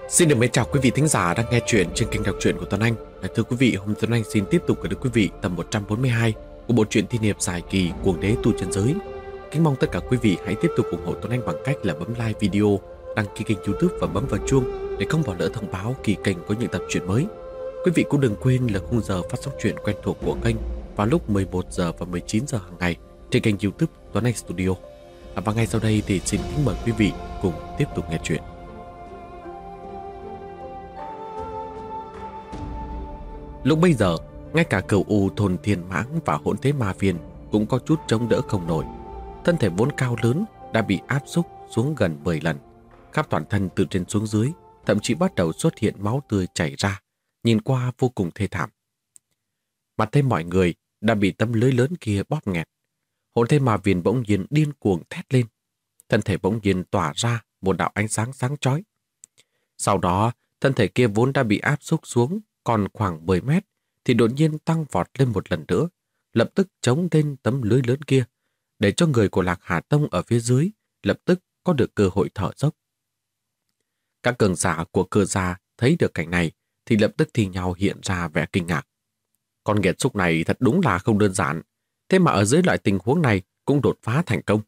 Xin được mến chào quý vị thính giả đang nghe chuyện trên kênh đọc truyện của Tuấn Anh. Thưa quý vị, hôm Tuấn Anh xin tiếp tục gửi đến quý vị tập 142 của bộ truyện thi niệm dài kỳ Cuồng Đế Tu Chân Giới. Kính mong tất cả quý vị hãy tiếp tục ủng hộ Tuấn Anh bằng cách là bấm like video, đăng ký kênh YouTube và bấm vào chuông để không bỏ lỡ thông báo khi kênh có những tập truyện mới. Quý vị cũng đừng quên là khung giờ phát sóng truyện quen thuộc của kênh vào lúc 11 giờ và 19 giờ hàng ngày trên kênh YouTube Tuấn Anh Studio. Và ngay sau đây thì xin kính mời quý vị cùng tiếp tục nghe chuyện. Lúc bây giờ, ngay cả cửu u thôn Thiên Mãng và hỗn thế ma viên cũng có chút chống đỡ không nổi. Thân thể vốn cao lớn đã bị áp xúc xuống gần 10 lần. Khắp toàn thân từ trên xuống dưới, thậm chí bắt đầu xuất hiện máu tươi chảy ra, nhìn qua vô cùng thê thảm. Mặt thấy mọi người đã bị tấm lưới lớn kia bóp nghẹt. Hỗn thế ma viên bỗng nhiên điên cuồng thét lên. Thân thể bỗng nhiên tỏa ra một đạo ánh sáng sáng chói. Sau đó, thân thể kia vốn đã bị áp xúc xuống còn khoảng 10 mét thì đột nhiên tăng vọt lên một lần nữa, lập tức chống lên tấm lưới lớn kia, để cho người của Lạc Hà Tông ở phía dưới lập tức có được cơ hội thở dốc. Các cường giả của Cơ gia thấy được cảnh này thì lập tức thì nhau hiện ra vẻ kinh ngạc. Con nghiệt xúc này thật đúng là không đơn giản, thế mà ở dưới loại tình huống này cũng đột phá thành công.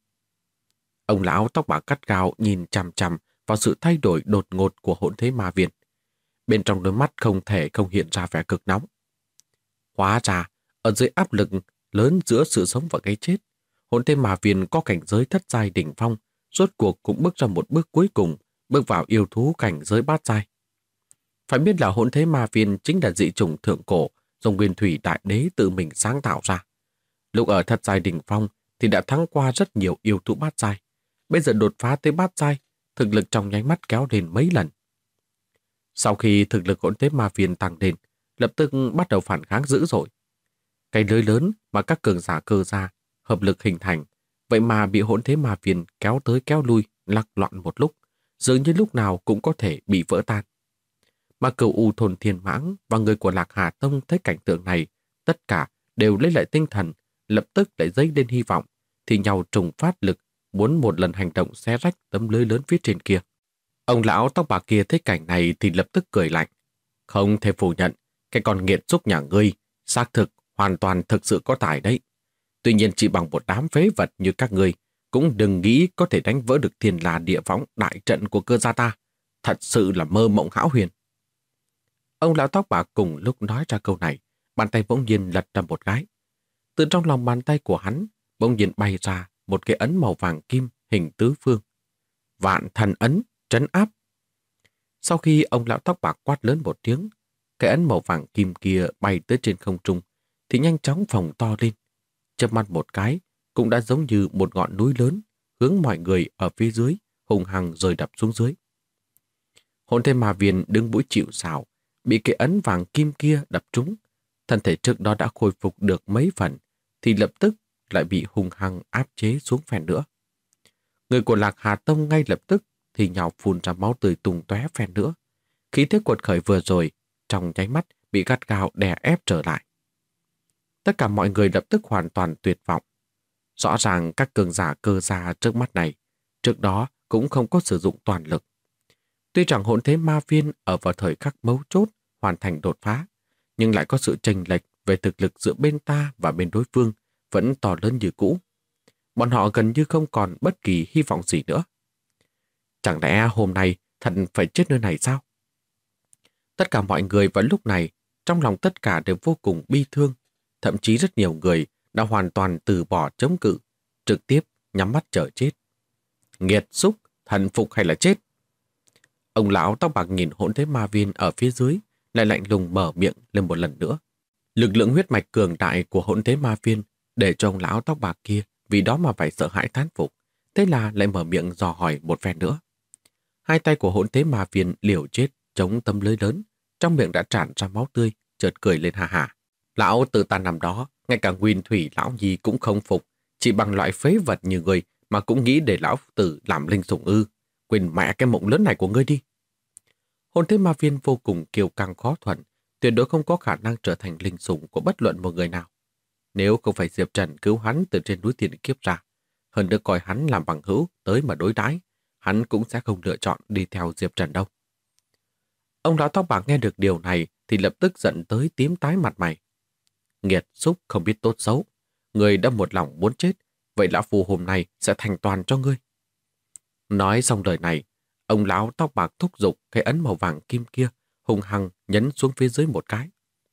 Ông lão tóc bạc cắt gao nhìn chằm chằm vào sự thay đổi đột ngột của hỗn thế ma viên. Bên trong đôi mắt không thể không hiện ra vẻ cực nóng. Hóa ra, ở dưới áp lực lớn giữa sự sống và cái chết, hỗn thế ma viên có cảnh giới thất giai đỉnh phong, rốt cuộc cũng bước ra một bước cuối cùng, bước vào yêu thú cảnh giới bát giai. Phải biết là hỗn thế ma viên chính là dị chủng thượng cổ do Nguyên Thủy Đại Đế tự mình sáng tạo ra. Lúc ở thất giai đỉnh phong thì đã thắng qua rất nhiều yêu thú bát giai. Bây giờ đột phá tới bát giai, thực lực trong nháy mắt kéo lên mấy lần. Sau khi thực lực hỗn thế ma viên tăng lên, lập tức bắt đầu phản kháng dữ dội. Cái lưới lớn mà các cường giả Cơ gia hợp lực hình thành, vậy mà bị hỗn thế ma viên kéo tới kéo lui, lắc loạn một lúc, dường như lúc nào cũng có thể bị vỡ tan. Mà cửu u thôn Thiên Mãng và người của Lạc Hà Tông thấy cảnh tượng này, tất cả đều lấy lại tinh thần, lập tức lại dấy lên hy vọng, thì nhau trùng phát lực, muốn một lần hành động xé rách tấm lưới lớn phía trên kia. Ông lão tóc bạc kia thấy cảnh này thì lập tức cười lạnh. Không thể phủ nhận, cái con nghiệt xúc nhà ngươi, xác thực, hoàn toàn thực sự có tài đấy. Tuy nhiên chỉ bằng một đám phế vật như các ngươi, cũng đừng nghĩ có thể đánh vỡ được Thiên La Địa Võng đại trận của Cơ gia ta. Thật sự là mơ mộng hão huyền. Ông lão tóc bạc cùng lúc nói ra câu này, bàn tay bỗng nhiên lật ra một cái. Từ trong lòng bàn tay của hắn, bỗng nhiên bay ra một cái ấn màu vàng kim hình tứ phương. Vạn thần ấn, trấn áp. Sau khi ông lão tóc bạc quát lớn một tiếng, cái ấn màu vàng kim kia bay tới trên không trung, thì nhanh chóng phồng to lên. Chớp mắt một cái, cũng đã giống như một ngọn núi lớn, hướng mọi người ở phía dưới, hùng hăng rơi đập xuống dưới. Hỗn thế ma viên đứng mũi chịu sào, bị cái ấn vàng kim kia đập trúng. Thân thể trước đó đã khôi phục được mấy phần, thì lập tức lại bị hùng hăng áp chế xuống phèn nữa. Người của Lạc Hà Tông ngay lập tức thì nhào phun ra máu tươi tung tóe phèn nữa. Khí thế cuột khởi vừa rồi, trong nháy mắt bị gắt gao đè ép trở lại. Tất cả mọi người lập tức hoàn toàn tuyệt vọng. Rõ ràng các cường giả Cơ gia trước mắt này, trước đó cũng không có sử dụng toàn lực. Tuy rằng hỗn thế ma viên ở vào thời khắc mấu chốt hoàn thành đột phá, nhưng lại có sự chênh lệch về thực lực giữa bên ta và bên đối phương vẫn to lớn như cũ. Bọn họ gần như không còn bất kỳ hy vọng gì nữa. Chẳng lẽ hôm nay thật phải chết nơi này sao? Tất cả mọi người vào lúc này, trong lòng tất cả đều vô cùng bi thương. Thậm chí rất nhiều người đã hoàn toàn từ bỏ chống cự, trực tiếp nhắm mắt chờ chết. Nghiệt xúc, thần phục hay là chết? Ông lão tóc bạc nhìn hỗn thế ma viên ở phía dưới, lại lạnh lùng mở miệng lên một lần nữa. Lực lượng huyết mạch cường đại của hỗn thế ma viên để cho ông lão tóc bạc kia vì đó mà phải sợ hãi thán phục. Thế là lại mở miệng dò hỏi một phen nữa. Hai tay của hỗn thế ma viên liều chết chống tấm lưới lớn, trong miệng đã tràn ra máu tươi, chợt cười lên ha hả. Lão tự ta nằm đó, ngay cả Nguyên Thủy lão nhi cũng không phục, chỉ bằng loại phế vật như ngươi mà cũng nghĩ để lão tử làm linh sủng ư? Quên mẹ cái mộng lớn này của ngươi đi. Hồn thế ma viên vô cùng kiêu căng khó thuần, tuyệt đối không có khả năng trở thành linh sủng của bất luận một người nào. Nếu không phải Diệp Trần cứu hắn từ trên núi Thiên Kiếp ra, hơn nữa coi hắn làm bằng hữu tới mà đối đãi, hắn cũng sẽ không lựa chọn đi theo Diệp Trần đâu. Ông lão tóc bạc nghe được điều này thì lập tức giận tới tím tái mặt mày. Nghiệt xúc không biết tốt xấu. Người đã một lòng muốn chết, vậy lão phù hôm nay sẽ thành toàn cho ngươi. Nói xong lời này, ông lão tóc bạc thúc giục cái ấn màu vàng kim kia, hung hăng nhấn xuống phía dưới một cái.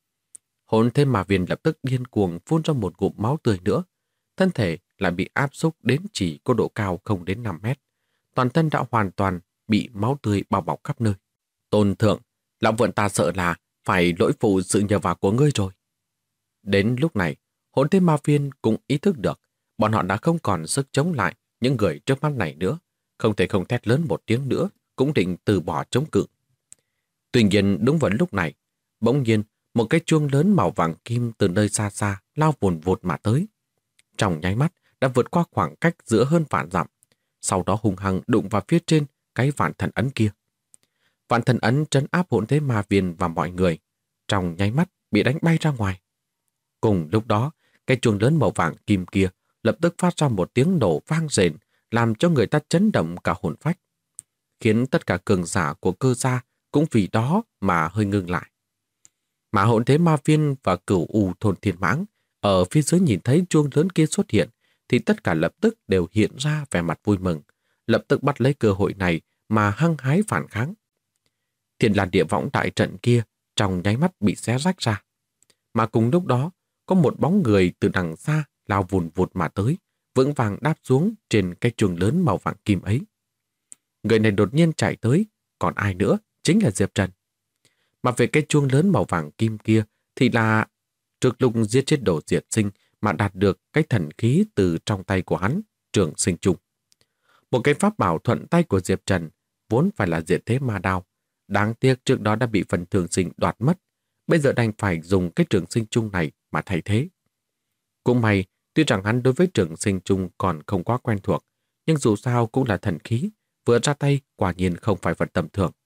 Hồn Thế Ma Viên lập tức điên cuồng phun ra một ngụm máu tươi nữa. Thân thể lại bị áp xúc đến chỉ có độ cao không đến 5 mét. Toàn thân đã hoàn toàn bị máu tươi bao bọc khắp nơi. Tôn thượng, lão vượn ta sợ là phải lỗi phụ sự nhờ vả của ngươi rồi. Đến lúc này, Hồn Thế Ma Viên cũng ý thức được bọn họ đã không còn sức chống lại những người trước mắt này nữa. Không thể không thét lớn một tiếng nữa, cũng định từ bỏ chống cự. Tuy nhiên đúng vào lúc này, bỗng nhiên một cái chuông lớn màu vàng kim từ nơi xa xa lao vùn vụt mà tới. Trong nháy mắt đã vượt qua khoảng cách giữa hơn vạn dặm, sau đó hung hăng đụng vào phía trên cái vạn thần ấn kia. Vạn thần ấn trấn áp Hồn Thế Ma Viên và mọi người, trong nháy mắt bị đánh bay ra ngoài. Cùng lúc đó, cái chuông lớn màu vàng kim kia lập tức phát ra một tiếng nổ vang rền, làm cho người ta chấn động cả hồn phách, khiến tất cả cường giả của Cơ gia cũng vì đó mà hơi ngưng lại. Mà Hồn Thế Ma Viên và Cửu U thôn Thiên Mãng ở phía dưới nhìn thấy chuông lớn kia xuất hiện, thì tất cả lập tức đều hiện ra vẻ mặt vui mừng, lập tức bắt lấy cơ hội này mà hăng hái phản kháng. Thiên Lan Địa Võng đại trận kia trong nháy mắt bị xé rách ra. Mà cùng lúc đó, có một bóng người từ đằng xa lao vùn vụt mà tới, vững vàng đáp xuống trên cái chuông lớn màu vàng kim ấy. Người này đột nhiên chạy tới, còn ai nữa, chính là Diệp Trần. Mà về cái chuông lớn màu vàng kim kia thì là trước lúc giết chết Đồ Diệt Sinh mà đạt được cái thần khí từ trong tay của hắn, Trường Sinh Chung. Một cái pháp bảo thuận tay của Diệp Trần vốn phải là Diệt Thế Ma Đao. Đáng tiếc trước đó đã bị phần Thường Sinh đoạt mất, bây giờ đành phải dùng cái Trường Sinh Chung này mà thay thế. Cũng may, tuy rằng hắn đối với Trường Sinh Chung còn không quá quen thuộc, nhưng dù sao cũng là thần khí, vừa ra tay quả nhiên không phải vật tầm thường.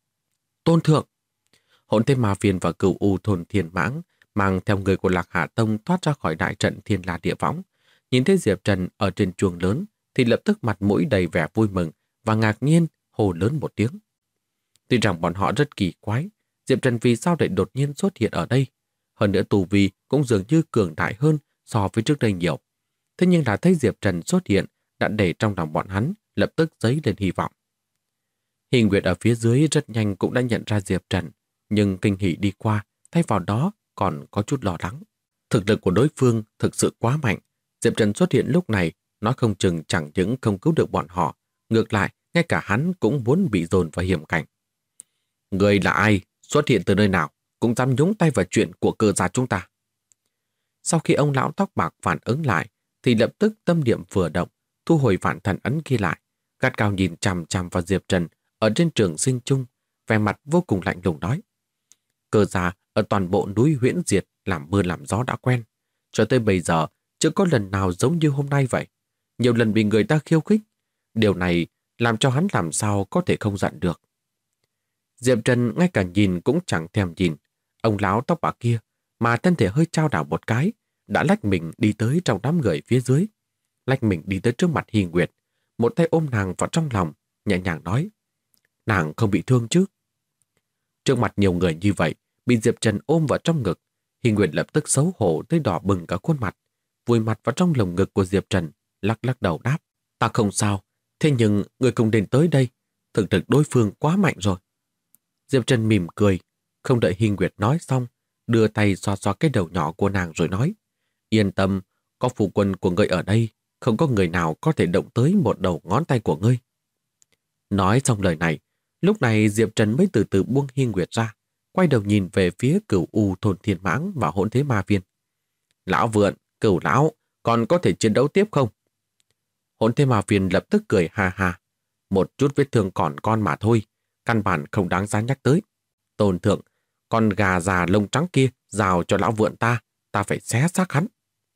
Tôn thượng! Hồn Thế Ma Viên và Cửu U thôn Thiên Mãng mang theo người của Lạc Hà Tông thoát ra khỏi đại trận Thiên La Địa Võng. Nhìn thấy Diệp Trần ở trên chuông lớn thì lập tức mặt mũi đầy vẻ vui mừng và ngạc nhiên hô lớn một tiếng. Tuy rằng bọn họ rất kỳ quái, Diệp Trần vì sao lại đột nhiên xuất hiện ở đây? Hơn nữa tu vi cũng dường như cường đại hơn so với trước đây nhiều. Thế nhưng đã thấy Diệp Trần xuất hiện đã để trong lòng bọn hắn lập tức dấy lên hy vọng. Hình Nguyệt ở phía dưới rất nhanh cũng đã nhận ra Diệp Trần, nhưng kinh hỉ đi qua, thay vào đó còn có chút lo lắng. Thực lực của đối phương thực sự quá mạnh. Diệp Trần xuất hiện lúc này, nói không chừng chẳng những không cứu được bọn họ, ngược lại, ngay cả hắn cũng muốn bị dồn vào hiểm cảnh. Người là ai? Xuất hiện từ nơi nào? Cũng dám nhúng tay vào chuyện của Cơ gia chúng ta. Sau khi ông lão tóc bạc phản ứng lại, thì lập tức tâm niệm vừa động, thu hồi vạn thần ấn kia lại, gắt cao nhìn chằm chằm vào Diệp Trần ở trên Trường Sinh Chung, vẻ mặt vô cùng lạnh lùng nói. Cơ gia ở toàn bộ núi Huyễn Diệt làm mưa làm gió đã quen, cho tới bây giờ chưa có lần nào giống như hôm nay vậy. Nhiều lần bị người ta khiêu khích, điều này làm cho hắn làm sao có thể không giận được. Diệp Trần ngay cả nhìn cũng chẳng thèm nhìn ông lão tóc bạc kia, mà thân thể hơi chao đảo một cái, đã lách mình đi tới trong đám người phía dưới. Lách mình đi tới trước mặt Hi Nguyệt, một tay ôm nàng vào trong lòng, nhẹ nhàng nói, nàng không bị thương chứ? Trước mặt nhiều người như vậy, bị Diệp Trần ôm vào trong ngực, Hi Nguyệt lập tức xấu hổ tới đỏ bừng cả khuôn mặt, vùi mặt vào trong lồng ngực của Diệp Trần, lắc lắc đầu đáp, ta không sao, thế nhưng người cùng đến tới đây, thực lực đối phương quá mạnh rồi. Diệp Trần mỉm cười, không đợi Hi Nguyệt nói xong, đưa tay xoa xoa cái đầu nhỏ của nàng rồi nói, yên tâm, có phu quân của ngươi ở đây, không có người nào có thể động tới một đầu ngón tay của ngươi. Nói xong lời này, lúc này Diệp Trần mới từ từ buông Hi Nguyệt ra, quay đầu nhìn về phía Cửu U thôn Thiên Mãng và Hỗn Thế Ma Viên. Lão Vượn, Cửu lão, còn có thể chiến đấu tiếp không? Hỗn Thế Ma Viên lập tức cười ha ha, một chút vết thương còn con mà thôi, căn bản không đáng giá nhắc tới. Tôn thượng, con gà già lông trắng kia rào cho lão Vượn ta phải xé xác hắn.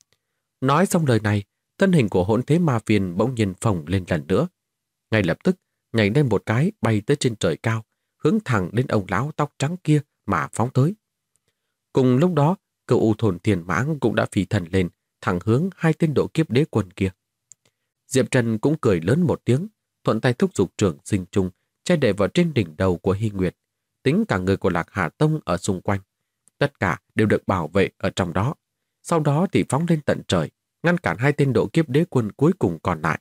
Nói xong lời này, thân hình của Hỗn Thế Ma Viên bỗng nhiên phồng lên lần nữa. Ngay lập tức, nhảy lên một cái bay tới trên trời cao, hướng thẳng đến ông lão tóc trắng kia mà phóng tới. Cùng lúc đó, Cửu U thôn Thiên Mãng cũng đã phi thần lên, thẳng hướng hai tên độ kiếp đế quân kia. Diệp Trần cũng cười lớn một tiếng, thuận tay thúc giục Trường Sinh Chung che để vào trên đỉnh đầu của Hi Nguyệt. tính cả người của Lạc Hà Tông ở xung quanh. Tất cả đều được bảo vệ ở trong đó. Sau đó thì phóng lên tận trời, ngăn cản 2 tên độ kiếp đế quân cuối cùng còn lại.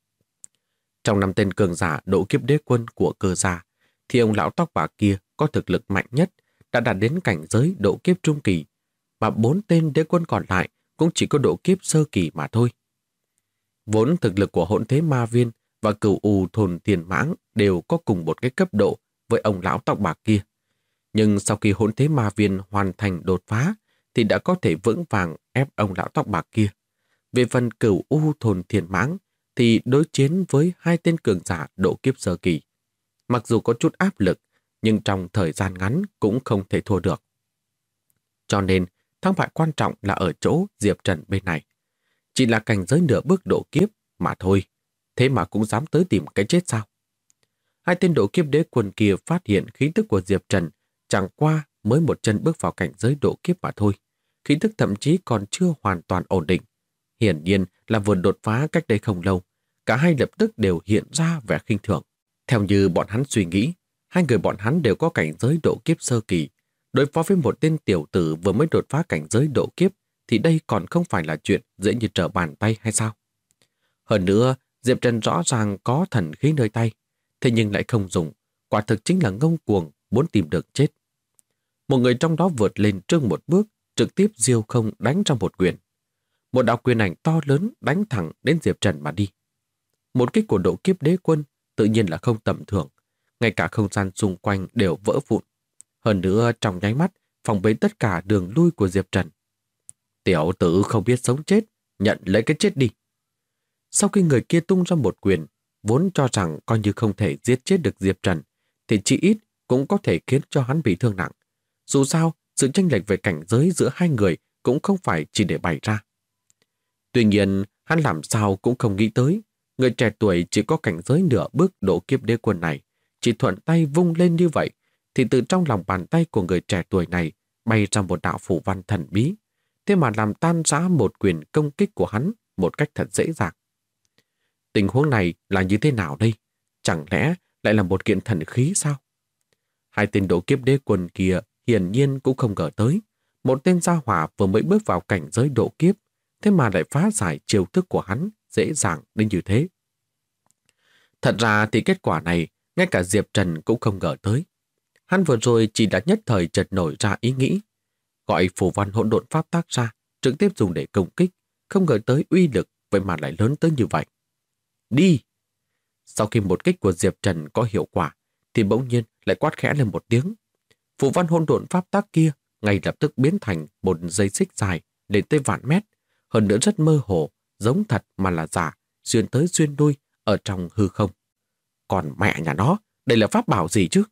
Trong 5 tên cường giả độ kiếp đế quân của Cơ gia, thì ông lão tóc bạc kia có thực lực mạnh nhất, đã đạt đến cảnh giới độ kiếp trung kỳ, mà 4 tên đế quân còn lại cũng chỉ có độ kiếp sơ kỳ mà thôi. Vốn thực lực của Hỗn Thế Ma Viên và Cửu U Thôn Tiền Mãng đều có cùng một cái cấp độ với ông lão tóc bạc kia. Nhưng sau khi Hỗn Thế Ma Viên hoàn thành đột phá thì đã có thể vững vàng ép ông lão tóc bạc kia. Về phần Cửu U Thôn Tiền Mãng thì đối chiến với 2 tên cường giả độ kiếp sơ kỳ. Mặc dù có chút áp lực, nhưng trong thời gian ngắn cũng không thể thua được. Cho nên, thắng bại quan trọng là ở chỗ Diệp Trần bên này. Chỉ là cảnh giới nửa bước độ kiếp mà thôi, thế mà cũng dám tới tìm cái chết sao? 2 tên độ kiếp đế quân kia phát hiện khí tức của Diệp Trần chẳng qua mới một chân bước vào cảnh giới độ kiếp mà thôi. Khí tức thậm chí còn chưa hoàn toàn ổn định. Hiển nhiên là vừa đột phá cách đây không lâu, cả hai lập tức đều hiện ra vẻ khinh thường. Theo như bọn hắn suy nghĩ, 2 người bọn hắn đều có cảnh giới độ kiếp sơ kỳ. Đối phó với một tên tiểu tử vừa mới đột phá cảnh giới độ kiếp thì đây còn không phải là chuyện dễ như trở bàn tay hay sao? Hơn nữa, Diệp Trần rõ ràng có thần khí nơi tay, thế nhưng lại không dùng, quả thực chính là ngông cuồng, muốn tìm được chết. Một người trong đó vượt lên trước một bước, trực tiếp diêu không đánh trong một quyền. Một đạo quyền ảnh to lớn đánh thẳng đến Diệp Trần mà đi. Một kích của độ kiếp đế quân tự nhiên là không tầm thường, ngay cả không gian xung quanh đều vỡ vụn. Hơn nữa trong nháy mắt phòng bế tất cả đường lui của Diệp Trần. Tiểu tử không biết sống chết, nhận lấy cái chết đi. Sau khi người kia tung ra một quyền, vốn cho rằng coi như không thể giết chết được Diệp Trần, thì chỉ ít cũng có thể khiến cho hắn bị thương nặng. Dù sao, sự chênh lệch về cảnh giới giữa 2 người cũng không phải chỉ để bày ra. Tuy nhiên, hắn làm sao cũng không nghĩ tới, người trẻ tuổi chỉ có cảnh giới nửa bước độ kiếp đế quân này, chỉ thuận tay vung lên như vậy, thì từ trong lòng bàn tay của người trẻ tuổi này bay ra một đạo phù văn thần bí, thế mà làm tan rã một quyền công kích của hắn một cách thật dễ dàng. Tình huống này là như thế nào đây? Chẳng lẽ lại là một kiện thần khí sao? 2 tên độ kiếp đế quân kia hiển nhiên cũng không ngờ tới. Một tên gia hỏa vừa mới bước vào cảnh giới độ kiếp, thế mà lại phá giải chiêu thức của hắn dễ dàng đến như thế. Thật ra thì kết quả này, ngay cả Diệp Trần cũng không ngờ tới. Hắn vừa rồi chỉ đã nhất thời chợt nổi ra ý nghĩ, gọi phù văn hỗn độn pháp tác ra, trực tiếp dùng để công kích, không ngờ tới uy lực vậy mà lại lớn tới như vậy. Đi! Sau khi một kích của Diệp Trần có hiệu quả, thì bỗng nhiên lại quát khẽ lên một tiếng. Phù văn hỗn độn pháp tác kia ngay lập tức biến thành một dây xích dài lên tới vạn mét, hơn nữa rất mơ hồ, giống thật mà là giả, xuyên tới xuyên đuôi ở trong hư không. Còn mẹ nhà nó, đây là pháp bảo gì chứ?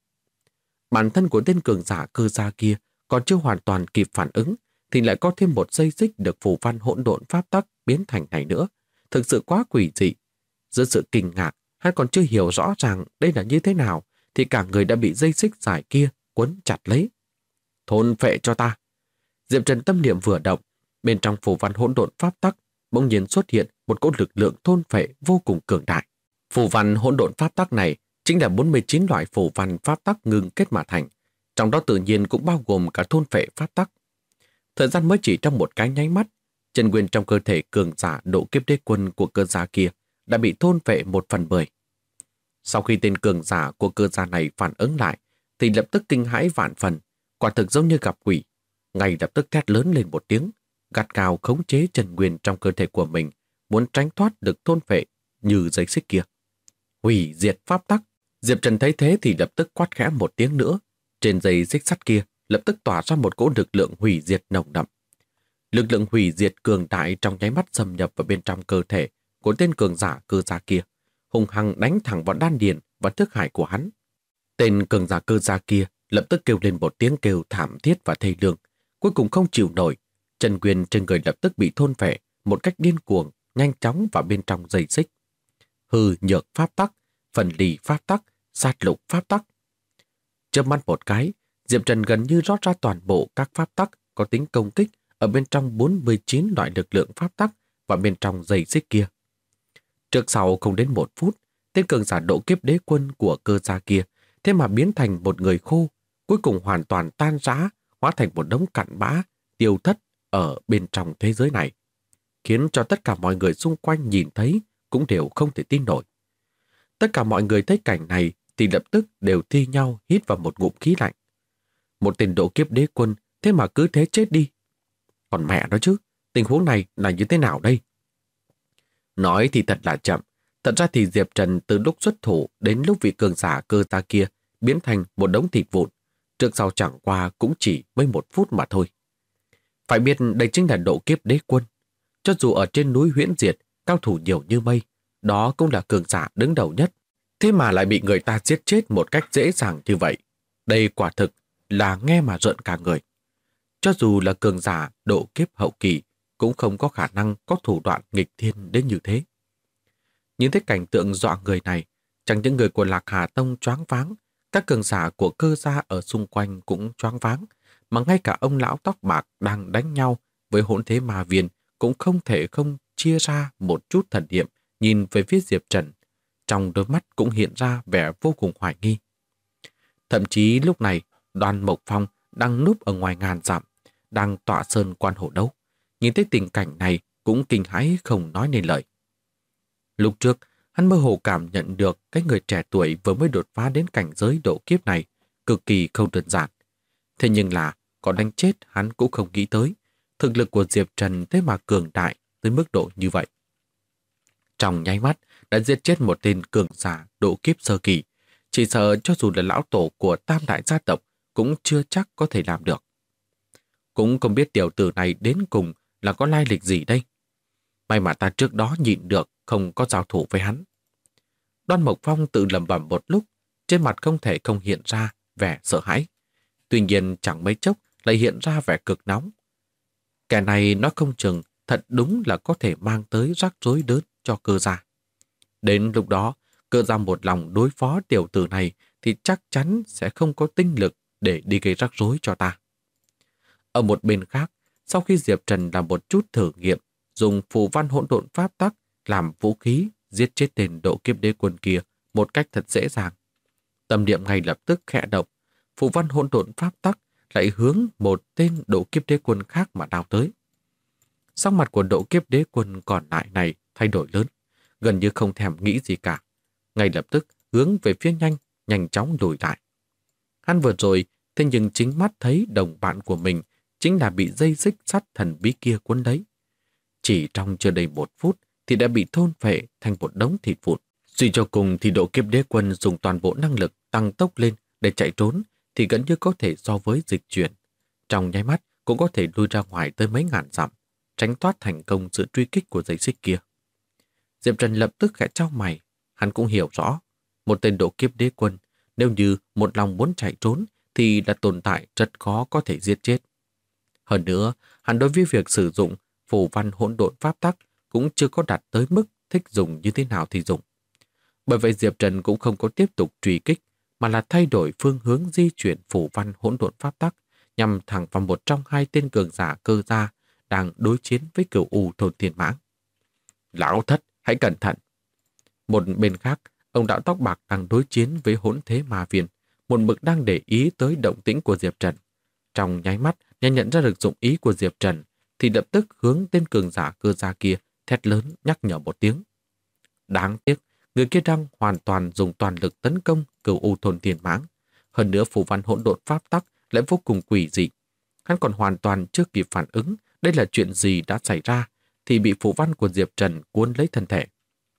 Bản thân của tên cường giả Cơ gia kia còn chưa hoàn toàn kịp phản ứng, thì lại có thêm một dây xích được phù văn hỗn độn pháp tắc biến thành này nữa. Thực sự quá quỷ dị. Giữa sự kinh ngạc, hắn còn chưa hiểu rõ ràng đây là như thế nào, thì cả người đã bị dây xích dài kia quấn chặt lấy. Thôn phệ cho ta! Diệp Trần tâm niệm vừa động, bên trong phù văn hỗn độn pháp tắc bỗng nhiên xuất hiện một cỗ lực lượng thôn phệ vô cùng cường đại. Phù văn hỗn độn pháp tắc này chính là 49 loại phù văn pháp tắc ngưng kết mà thành, trong đó tự nhiên cũng bao gồm cả thôn phệ pháp tắc. Thời gian mới chỉ trong một cái nháy mắt, chân nguyên trong cơ thể cường giả độ kiếp đế quân của Cơ gia kia đã bị thôn phệ 1/10. Sau khi tên cường giả của Cơ gia này phản ứng lại, thì lập tức kinh hãi vạn phần, quả thực giống như gặp quỷ, ngay lập tức thét lớn lên một tiếng, gắt gao khống chế chân nguyên trong cơ thể của mình, muốn tránh thoát được thôn phệ như dây xích kia. Hủy diệt pháp tắc! Diệp Trần thấy thế thì lập tức quát khẽ một tiếng nữa. Trên dây xích sắt kia lập tức tỏa ra một cỗ lực lượng hủy diệt nồng đậm. Lực lượng hủy diệt cường đại trong nháy mắt xâm nhập vào bên trong cơ thể của tên cường giả Cơ gia kia, hung hăng đánh thẳng vào đan điền và thức hải của hắn. Tên cường giả Cơ gia kia lập tức kêu lên một tiếng kêu thảm thiết và thê lương, cuối cùng không chịu nổi, chân nguyên trên người lập tức bị thôn phệ một cách điên cuồng, nhanh chóng vào bên trong dây xích. Hư nhược pháp tắc, phần lì pháp tắc, sát lục pháp tắc. Chớp mắt một cái, Diệp Trần gần như rót ra toàn bộ các pháp tắc có tính công kích ở bên trong 49 loại lực lượng pháp tắc và bên trong dây xích kia. Trước sau không đến 1 phút, tên cường giả độ kiếp đế quân của Cơ gia kia thế mà biến thành một người khô, cuối cùng hoàn toàn tan rã, hóa thành một đống cặn bã, tiêu thất ở bên trong thế giới này, khiến cho tất cả mọi người xung quanh nhìn thấy cũng đều không thể tin nổi. Tất cả mọi người thấy cảnh này thì lập tức đều thi nhau hít vào một ngụm khí lạnh. Một tên độ kiếp đế quân thế mà cứ thế chết đi. Còn mẹ nó chứ, tình huống này là như thế nào đây? Nói thì thật là chậm. Thật ra thì Diệp Trần từ lúc xuất thủ đến lúc vị cường giả cơ ta kia biến thành một đống thịt vụn, trước sau chẳng qua cũng chỉ mấy 1 phút mà thôi. Phải biết đây chính là độ kiếp đế quân. Cho dù ở trên núi Huyễn Diệt, cao thủ nhiều như mây, đó cũng là cường giả đứng đầu nhất. Thế mà lại bị người ta giết chết một cách dễ dàng như vậy. Đây quả thực là nghe mà rợn cả người. Cho dù là cường giả độ kiếp hậu kỳ, cũng không có khả năng có thủ đoạn nghịch thiên đến như thế. Nhìn thấy cảnh tượng dọa người này, chẳng những người của Lạc Hà Tông choáng váng, các cường giả của cơ gia ở xung quanh cũng choáng váng, mà ngay cả ông lão tóc bạc đang đánh nhau với hỗn thế ma viên cũng không thể không chia ra một chút thần niệm nhìn về phía Diệp Trần. Trong đôi mắt cũng hiện ra vẻ vô cùng hoài nghi. Thậm chí lúc này, Đoàn Mộc Phong đang núp ở ngoài ngàn dặm, đang tọa sơn quan hổ đấu. Nhìn thấy tình cảnh này cũng kinh hãi không nói nên lời. Lúc trước, hắn mơ hồ cảm nhận được cái người trẻ tuổi vừa mới đột phá đến cảnh giới độ kiếp này cực kỳ không đơn giản. Thế nhưng là, có đánh chết hắn cũng không nghĩ tới. Thực lực của Diệp Trần thế mà cường đại tới mức độ như vậy. Trong nháy mắt, đã giết chết một tên cường giả độ kiếp sơ kỳ. Chỉ sợ cho dù là lão tổ của tam đại gia tộc cũng chưa chắc có thể làm được. Cũng không biết tiểu tử này đến cùng là có lai lịch gì đây. May mà ta trước đó nhịn được không có giao thủ với hắn. Đoan Mộc Phong tự lẩm bẩm một lúc, trên mặt không thể không hiện ra vẻ sợ hãi. Tuy nhiên chẳng mấy chốc lại hiện ra vẻ cực nóng. Kẻ này nói không chừng thật đúng là có thể mang tới rắc rối lớn cho cơ gia. Đến lúc đó, cơ gia một lòng đối phó tiểu tử này thì chắc chắn sẽ không có tinh lực để đi gây rắc rối cho ta. Ở một bên khác, sau khi Diệp Trần làm một chút thử nghiệm, dùng phù văn hỗn độn pháp tắc làm vũ khí giết chết tên độ kiếp đế quân kia một cách thật dễ dàng. Tâm niệm ngay lập tức khẽ động, phù văn hỗn độn pháp tắc lại hướng một tên độ kiếp đế quân khác mà đào tới. Sắc mặt của độ kiếp đế quân còn lại này thay đổi lớn, gần như không thèm nghĩ gì cả. Ngay lập tức hướng về phía nhanh chóng lùi lại. Hắn vừa rồi, thế nhưng chính mắt thấy đồng bạn của mình chính là bị dây xích sắt thần bí kia cuốn lấy. Chỉ trong chưa đầy 1 phút thì đã bị thôn phệ thành một đống thịt vụn. Suy cho cùng thì độ kiếp đế quân dùng toàn bộ năng lực tăng tốc lên để chạy trốn thì gần như có thể so với dịch chuyển. Trong nháy mắt cũng có thể lui ra ngoài tới mấy ngàn dặm, tránh thoát thành công sự truy kích của dây xích kia. Diệp Trần lập tức khẽ chau mày, hắn cũng hiểu rõ, một tên độ kiếp đế quân nếu như một lòng muốn chạy trốn thì là tồn tại rất khó có thể giết chết. Hơn nữa, hắn đối với việc sử dụng phù văn hỗn độn pháp tắc cũng chưa có đạt tới mức thích dùng như thế nào thì dùng. Bởi vậy Diệp Trần cũng không có tiếp tục truy kích, mà là thay đổi phương hướng di chuyển phù văn hỗn độn pháp tắc nhằm thẳng vào một trong hai tên cường giả cơ gia đang đối chiến với Cửu U thôn Thiên Mãng. Lão thất, hãy cẩn thận! Một bên khác, ông đạo tóc bạc đang đối chiến với hỗn thế ma viên, một mực đang để ý tới động tĩnh của Diệp Trần. Trong nháy mắt, nhận ra được dụng ý của Diệp Trần, thì lập tức hướng tên cường giả cơ gia kia thét lớn nhắc nhở một tiếng. Đáng tiếc, người kia đang hoàn toàn dùng toàn lực tấn công Cửu U thôn Thiên Mãng. Hơn nữa phù văn hỗn độn pháp tắc lại vô cùng quỷ dị. Hắn còn hoàn toàn chưa kịp phản ứng đây là chuyện gì đã xảy ra, thì bị phù văn của Diệp Trần cuốn lấy thân thể.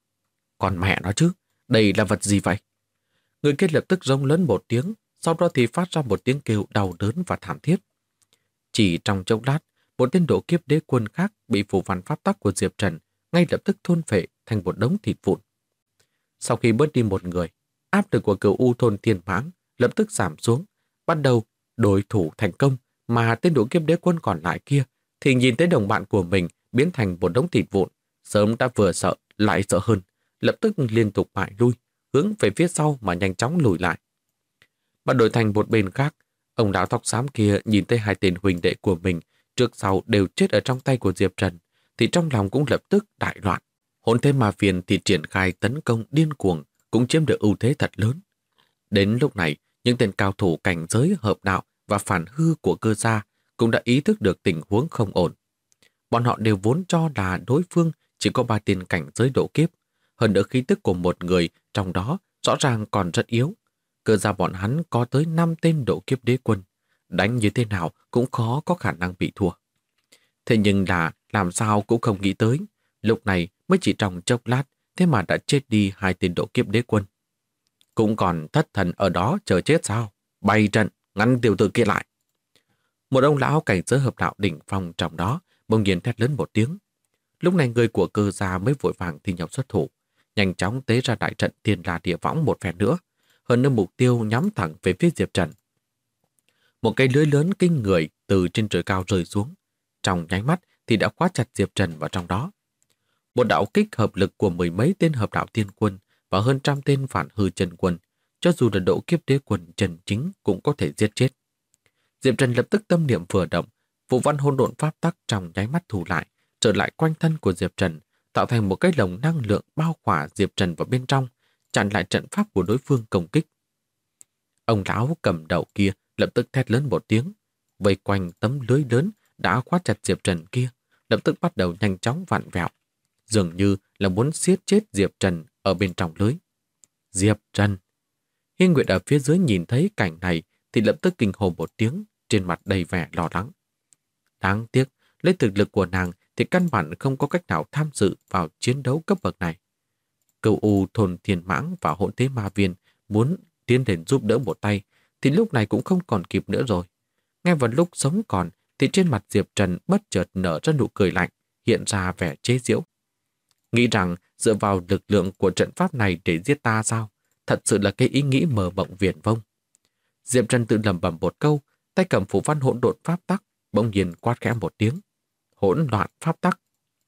Còn mẹ nó chứ, đây là vật gì vậy? Người kia lập tức rống lớn một tiếng, sau đó thì phát ra một tiếng kêu đau đớn và thảm thiết. Chỉ trong chốc lát, một tên độ kiếp đế quân khác bị phù văn pháp tắc của Diệp Trần ngay lập tức thôn phệ thành một đống thịt vụn. Sau khi bớt đi một người, áp lực của Cửu U thôn Thiên Mãng lập tức giảm xuống, bắt đầu đối thủ thành công, mà tên độ kiếp đế quân còn lại kia thì nhìn thấy đồng bạn của mình biến thành một đống thịt vụn, sớm đã vừa sợ lại sợ hơn, lập tức liên tục bại lui, hướng về phía sau mà nhanh chóng lùi lại. Mà đổi thành một bên khác, ông lão tóc xám kia nhìn thấy hai tên huynh đệ của mình trước sau đều chết ở trong tay của Diệp Trần, thì trong lòng cũng lập tức đại loạn. Hỗn thế ma viên thì triển khai tấn công điên cuồng, cũng chiếm được ưu thế thật lớn. Đến lúc này, Những tên cao thủ cảnh giới hợp đạo và phản hư của Cơ gia cũng đã ý thức được tình huống không ổn. Bọn họ đều vốn cho là đối phương chỉ có 3 tên cảnh giới độ kiếp, hơn nữa khí tức của một người trong đó rõ ràng còn rất yếu. Cơ gia bọn hắn có tới 5 tên độ kiếp đế quân, đánh như thế nào cũng khó có khả năng bị thua. Thế nhưng là làm sao cũng không nghĩ tới, lúc này mới chỉ trong chốc lát, thế mà đã chết đi 2 tên độ kiếp đế quân. Cũng còn thất thần ở đó chờ chết sao? Bày trận, ngăn tiểu tử kia lại. Một ông lão cảnh giới hợp đạo đỉnh phong trong đó bỗng nhiên thét lớn một tiếng. Lúc này người của Cơ gia mới vội vàng thi nhau xuất thủ, nhanh chóng tế ra đại trận Thiên La Địa Võng một phen nữa, hơn nữa mục tiêu nhắm thẳng về phía Diệp Trần. Một cây lưới lớn kinh người từ trên trời cao rơi xuống, trong nháy mắt thì đã khóa chặt Diệp Trần vào trong đó. Một đạo kích hợp lực của mười mấy tên hợp đạo tiên quân và hơn trăm tên phản hư chân quân, cho dù là độ kiếp đế quân chân chính cũng có thể giết chết. Diệp Trần lập tức tâm niệm vừa động, vụ văn hỗn độn pháp tắc trong nháy mắt thu lại, trở lại quanh thân của Diệp Trần, tạo thành một cái lồng năng lượng bao khỏa Diệp Trần vào bên trong, chặn lại trận pháp của đối phương công kích. Ông lão cầm đầu kia lập tức thét lớn một tiếng, vây quanh tấm lưới lớn đã khóa chặt Diệp Trần kia, lập tức bắt đầu nhanh chóng vặn vẹo, dường như là muốn siết chết Diệp Trần ở bên trong lưới. Diệp Trần! Hiên Nguyệt ở phía dưới nhìn thấy cảnh này thì lập tức kinh hô một tiếng, trên mặt đầy vẻ lo lắng. Đáng tiếc, lấy thực lực của nàng thì căn bản không có cách nào tham dự vào chiến đấu cấp bậc này. Cửu U Thôn Thiên Mãng và Hỗn Thế Ma Viên muốn tiến đến giúp đỡ một tay thì lúc này cũng không còn kịp nữa rồi. Ngay vào lúc sống còn thì trên mặt Diệp Trần bất chợt nở ra nụ cười lạnh, hiện ra vẻ chế giễu. Nghĩ rằng dựa vào lực lượng của trận pháp này để giết ta sao? Thật sự là cái ý nghĩ mơ mộng viển vông. Diệp Trần tự lẩm bẩm một câu, tay cầm phù văn hỗn độn pháp tắc, bỗng nhiên quát khẽ một tiếng. Hỗn loạn pháp tắc.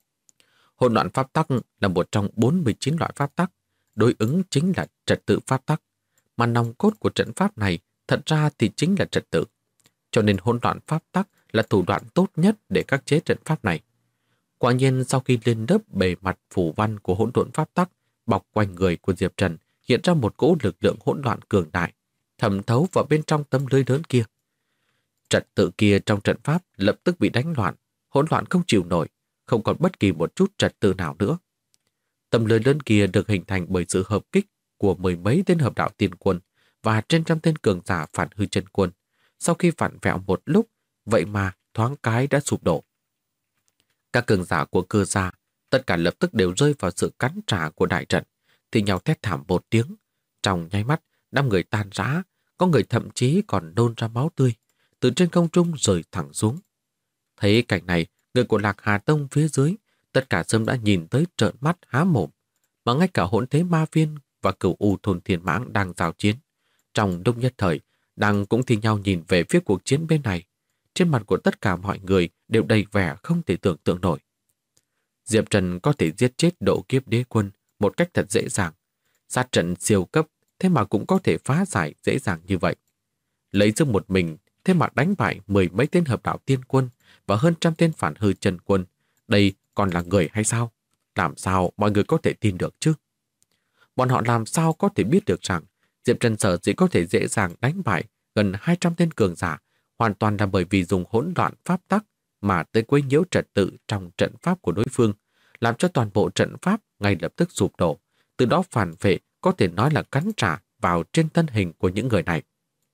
Hỗn loạn pháp tắc là một trong 49 loại pháp tắc, đối ứng chính là trật tự pháp tắc, mà nòng cốt của trận pháp này thật ra thì chính là trật tự. Cho nên hỗn loạn pháp tắc là thủ đoạn tốt nhất để khắc chế trận pháp này. Quả nhiên sau khi lên lớp bề mặt phủ văn của hỗn độn pháp tắc bọc quanh người của Diệp Trần, hiện ra một cỗ lực lượng hỗn loạn cường đại, thẩm thấu vào bên trong tấm lưới lớn kia. Trật tự kia trong trận pháp lập tức bị đánh loạn, hỗn loạn không chịu nổi, không còn bất kỳ một chút trật tự nào nữa. Tấm lưới lớn kia được hình thành bởi sự hợp kích của mười mấy tên hợp đạo tiên quân và trên trăm tên cường giả phản hư chân quân. Sau khi vặn vẹo một lúc, vậy mà thoáng cái đã sụp đổ. Các cường giả của Cơ gia tất cả lập tức đều rơi vào sự cắn trả của đại trận, thì nhau thét thảm một tiếng. Trong nháy mắt, 5 người tan rã, có người thậm chí còn nôn ra máu tươi, từ trên không trung rơi thẳng xuống. Thấy cảnh này, người của Lạc Hà Tông phía dưới, tất cả sớm đã nhìn tới trợn mắt há mồm, mà ngay cả Hỗn Thế Ma Viên và Cửu U Thôn Thiên Mãng đang giao chiến. Trong lúc nhất thời, đang cũng thi nhau nhìn về phía cuộc chiến bên này. Trên mặt của tất cả mọi người đều đầy vẻ không thể tưởng tượng nổi. Diệp Trần có thể giết chết độ kiếp đế quân một cách thật dễ dàng. Sát trận siêu cấp, thế mà cũng có thể phá giải dễ dàng như vậy. Lấy sức một mình, thế mà đánh bại mười mấy tên hợp đạo tiên quân và hơn trăm tên phản hư chân quân. Đây còn là người hay sao? Làm sao mọi người có thể tin được chứ? Bọn họ làm sao có thể biết được rằng Diệp Trần sở dĩ có thể dễ dàng đánh bại gần 200 tên cường giả hoàn toàn là bởi vì dùng hỗn loạn pháp tắc mà tới quấy nhiễu trật tự trong trận pháp của đối phương, làm cho toàn bộ trận pháp ngay lập tức sụp đổ, từ đó phản vệ có thể nói là cắn trả vào trên thân hình của những người này.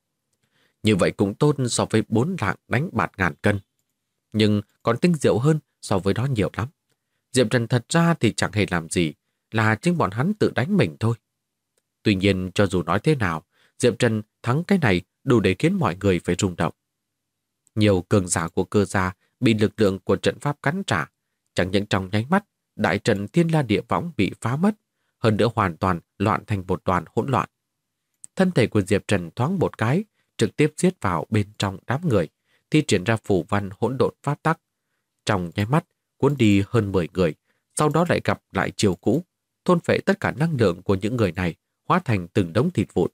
Như vậy cũng tốt so với 4 lạng đánh bạt ngàn cân, nhưng còn tinh diệu hơn so với đó nhiều lắm. Diệp Trần thật ra thì chẳng hề làm gì, là chính bọn hắn tự đánh mình thôi. Tuy nhiên cho dù nói thế nào, Diệp Trần thắng cái này đủ để khiến mọi người phải rung động. Nhiều cường giả của Cơ gia bị lực lượng của trận pháp cắn trả, chẳng những trong nháy mắt, đại trận Thiên La Địa Võng bị phá mất, hơn nữa hoàn toàn loạn thành một đoàn hỗn loạn. Thân thể của Diệp Trần thoáng một cái, trực tiếp giết vào bên trong đám người, thi triển ra phù văn hỗn độn pháp tắc. Trong nháy mắt, cuốn đi hơn 10 người, sau đó lại gặp lại chiều cũ, thôn phệ tất cả năng lượng của những người này, hóa thành từng đống thịt vụn.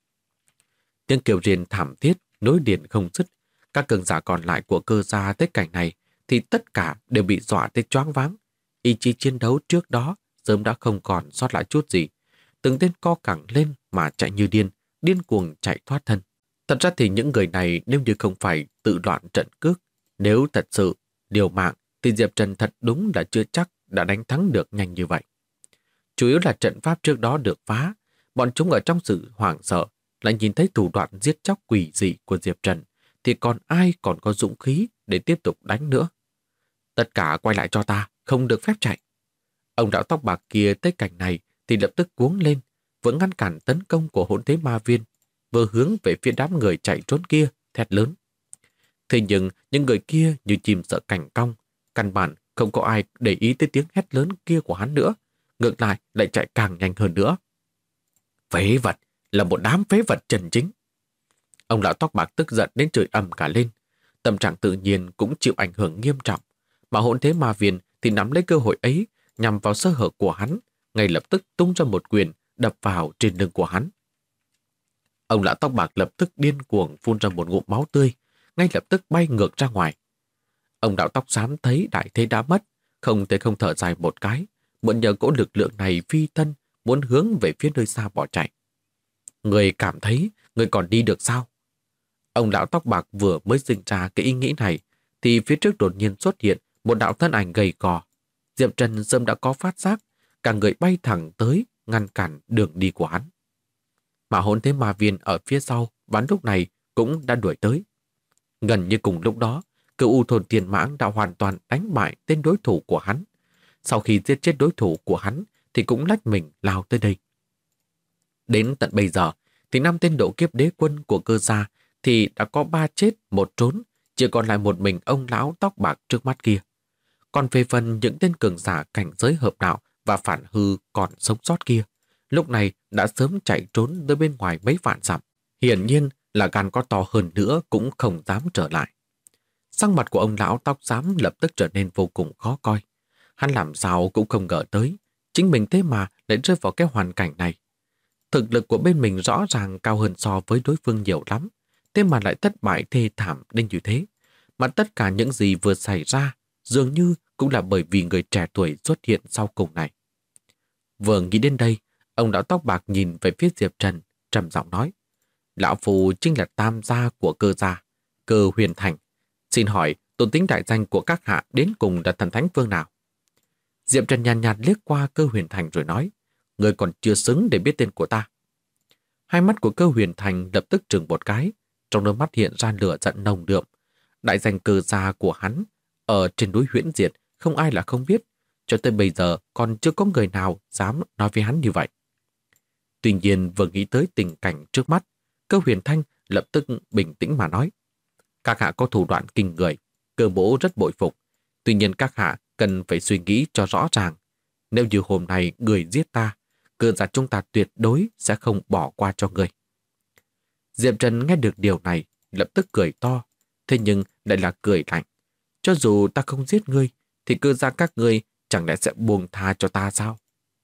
Tiếng kêu rên thảm thiết nối liền không dứt. Các cường giả còn lại của Cơ gia tới cảnh này thì tất cả đều bị dọa tới choáng váng. Ý chí chiến đấu trước đó sớm đã không còn sót lại chút gì. Từng tên co cẳng lên mà chạy như điên, điên cuồng chạy thoát thân. Thật ra thì những người này nếu như không phải tự loạn trận cước, nếu thật sự liều mạng thì Diệp Trần thật đúng là chưa chắc đã đánh thắng được nhanh như vậy. Chủ yếu là trận pháp trước đó được phá, bọn chúng ở trong sự hoảng sợ lại nhìn thấy thủ đoạn giết chóc quỷ dị của Diệp Trần, thì còn ai còn có dũng khí để tiếp tục đánh nữa. Tất cả quay lại cho ta, không được phép chạy. Ông lão tóc bạc kia thấy cảnh này thì lập tức cuống lên, vừa ngăn cản tấn công của hỗn thế ma viên, vừa hướng về phía đám người chạy trốn kia, thét lớn. Thế nhưng những người kia như chim sợ cảnh cong, căn bản không có ai để ý tới tiếng hét lớn kia của hắn nữa, ngược lại chạy càng nhanh hơn nữa. Phế vật, là một đám phế vật chân chính. Ông lão tóc bạc tức giận đến chửi ầm cả lên, tâm trạng tự nhiên cũng chịu ảnh hưởng nghiêm trọng, mà hỗn thế ma viên thì nắm lấy cơ hội ấy nhằm vào sơ hở của hắn, ngay lập tức tung ra một quyền đập vào trên lưng của hắn. Ông lão tóc bạc lập tức điên cuồng phun ra một ngụm máu tươi, ngay lập tức bay ngược ra ngoài. Ông lão tóc xám thấy đại thế đã mất, không thể không thở dài một cái, mượn nhờ cỗ lực lượng này phi thân, muốn hướng về phía nơi xa bỏ chạy. Người cảm thấy người còn đi được sao? Ông lão tóc bạc vừa mới sinh ra cái ý nghĩ này, thì phía trước đột nhiên xuất hiện một đạo thân ảnh gầy gò. Diệp Trần sớm đã có phát giác, cả người bay thẳng tới, ngăn cản đường đi của hắn. Mà hỗn thế ma viên ở phía sau, ván lúc này cũng đã đuổi tới. Gần như cùng lúc đó, Cửu U thôn Tiền Mãng đã hoàn toàn đánh bại tên đối thủ của hắn. Sau khi giết chết đối thủ của hắn, thì cũng lách mình lao tới đây. Đến tận bây giờ, thì 5 tên độ kiếp đế quân của Cơ gia thì đã có 3 chết, 1 trốn, chỉ còn lại một mình ông lão tóc bạc trước mắt kia. Còn về phần những tên cường giả cảnh giới hợp đạo và phản hư còn sống sót kia, lúc này đã sớm chạy trốn tới bên ngoài mấy vạn dặm. Hiển nhiên là gan có to hơn nữa cũng không dám trở lại. Sắc mặt của ông lão tóc xám lập tức trở nên vô cùng khó coi. Hắn làm sao cũng không ngờ tới, chính mình thế mà lại rơi vào cái hoàn cảnh này. Thực lực của bên mình rõ ràng cao hơn so với đối phương nhiều lắm, thế mà lại thất bại thê thảm đến như thế. Mà tất cả những gì vừa xảy ra dường như cũng là bởi vì người trẻ tuổi xuất hiện sau cùng này. Vừa nghĩ đến đây, ông lão tóc bạc nhìn về phía Diệp Trần, trầm giọng nói: Lão Phu chính là tam gia của Cơ gia, Cơ Huyền Thành. Xin hỏi tôn tính đại danh của các hạ đến cùng là thần thánh phương nào? Diệp Trần nhàn nhạt liếc qua Cơ Huyền Thành rồi nói: Người còn chưa xứng để biết tên của ta. Hai mắt của Cơ Huyền Thành lập tức trừng một cái, trong đôi mắt hiện ra lửa giận nồng đượm. Đại danh Cơ gia của hắn ở trên núi Huyễn Diệt không ai là không biết, cho tới bây giờ còn chưa có người nào dám nói với hắn như vậy. Tuy nhiên vừa nghĩ tới tình cảnh trước mắt, Cơ Huyền Thanh lập tức bình tĩnh mà nói: Các hạ có thủ đoạn kinh người, Cơ mỗ rất bội phục. Tuy nhiên các hạ cần phải suy nghĩ cho rõ ràng. Nếu như hôm nay người giết ta, Cơ gia chúng ta tuyệt đối sẽ không bỏ qua cho người. Diệp Trần nghe được điều này, lập tức cười to, thế nhưng lại là cười lạnh. Cho dù ta không giết ngươi, thì Cơ gia các ngươi chẳng lẽ sẽ buông tha cho ta sao?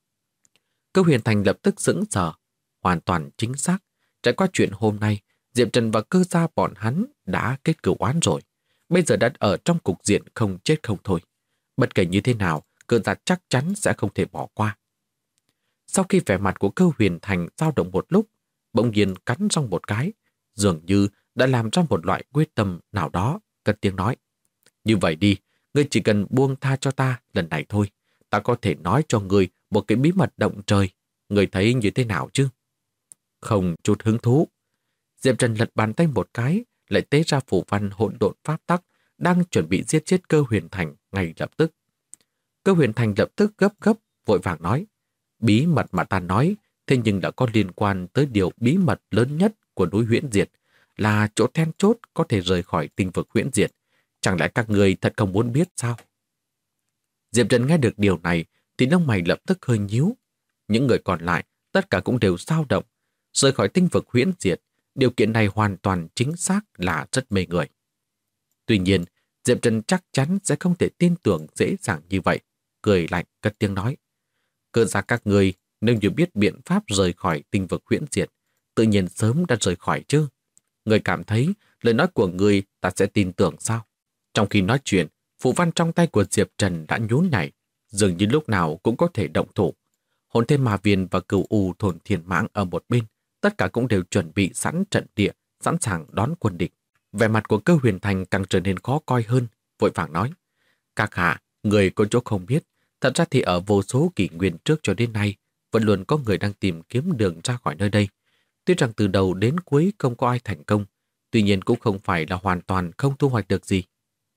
Cơ Huyền Thành lập tức sững sờ, hoàn toàn chính xác. Trải qua chuyện hôm nay, Diệp Trần và Cơ gia bọn hắn đã kết cửu oán rồi. Bây giờ đã ở trong cục diện không chết không thôi. Bất kể như thế nào, Cơ gia chắc chắn sẽ không thể bỏ qua. Sau khi vẻ mặt của Cơ Huyền Thành dao động một lúc, bỗng nhiên cắn răng một cái, dường như đã làm ra một loại quyết tâm nào đó, cất tiếng nói: Như vậy đi, ngươi chỉ cần buông tha cho ta lần này thôi. Ta có thể nói cho ngươi một cái bí mật động trời. Ngươi thấy như thế nào chứ? Không chút hứng thú. Diệp Trần lật bàn tay một cái, lại tế ra phù văn hỗn độn pháp tắc, đang chuẩn bị giết chết Cơ Huyền Thành ngay lập tức. Cơ Huyền Thành lập tức gấp vội vàng nói: Bí mật mà ta nói, thế nhưng đã có liên quan tới điều bí mật lớn nhất của núi Huyễn Diệt, là chỗ then chốt có thể rời khỏi tinh vực Huyễn Diệt. Chẳng lẽ các người thật không muốn biết sao? Diệp Trần nghe được điều này thì lông mày lập tức hơi nhíu. Những người còn lại tất cả cũng đều dao động. Rời khỏi tinh vực Huyễn Diệt, điều kiện này hoàn toàn chính xác là rất mê người. Tuy nhiên, Diệp Trần chắc chắn sẽ không thể tin tưởng dễ dàng như vậy, cười lạnh cất tiếng nói: Cơ gia các người nếu như biết biện pháp rời khỏi tinh vực Huyễn Diệt, tự nhiên sớm đã rời khỏi chứ. Người cảm thấy lời nói của người ta sẽ tin tưởng sao? Trong khi nói chuyện, phù văn trong tay của Diệp Trần đã nhún nhảy, dường như lúc nào cũng có thể động thủ. Hồn Thiên Ma Viên và Cửu U thôn Thiên Mãng ở một bên tất cả cũng đều chuẩn bị sẵn trận địa, sẵn sàng đón quân địch. Vẻ mặt của Cơ Huyền Thành càng trở nên khó coi hơn, vội vàng nói: Các hạ, người có chỗ không biết, thật ra thì ở vô số kỷ nguyên trước cho đến nay, vẫn luôn có người đang tìm kiếm đường ra khỏi nơi đây. Tuy rằng từ đầu đến cuối không có ai thành công, tuy nhiên cũng không phải là hoàn toàn không thu hoạch được gì.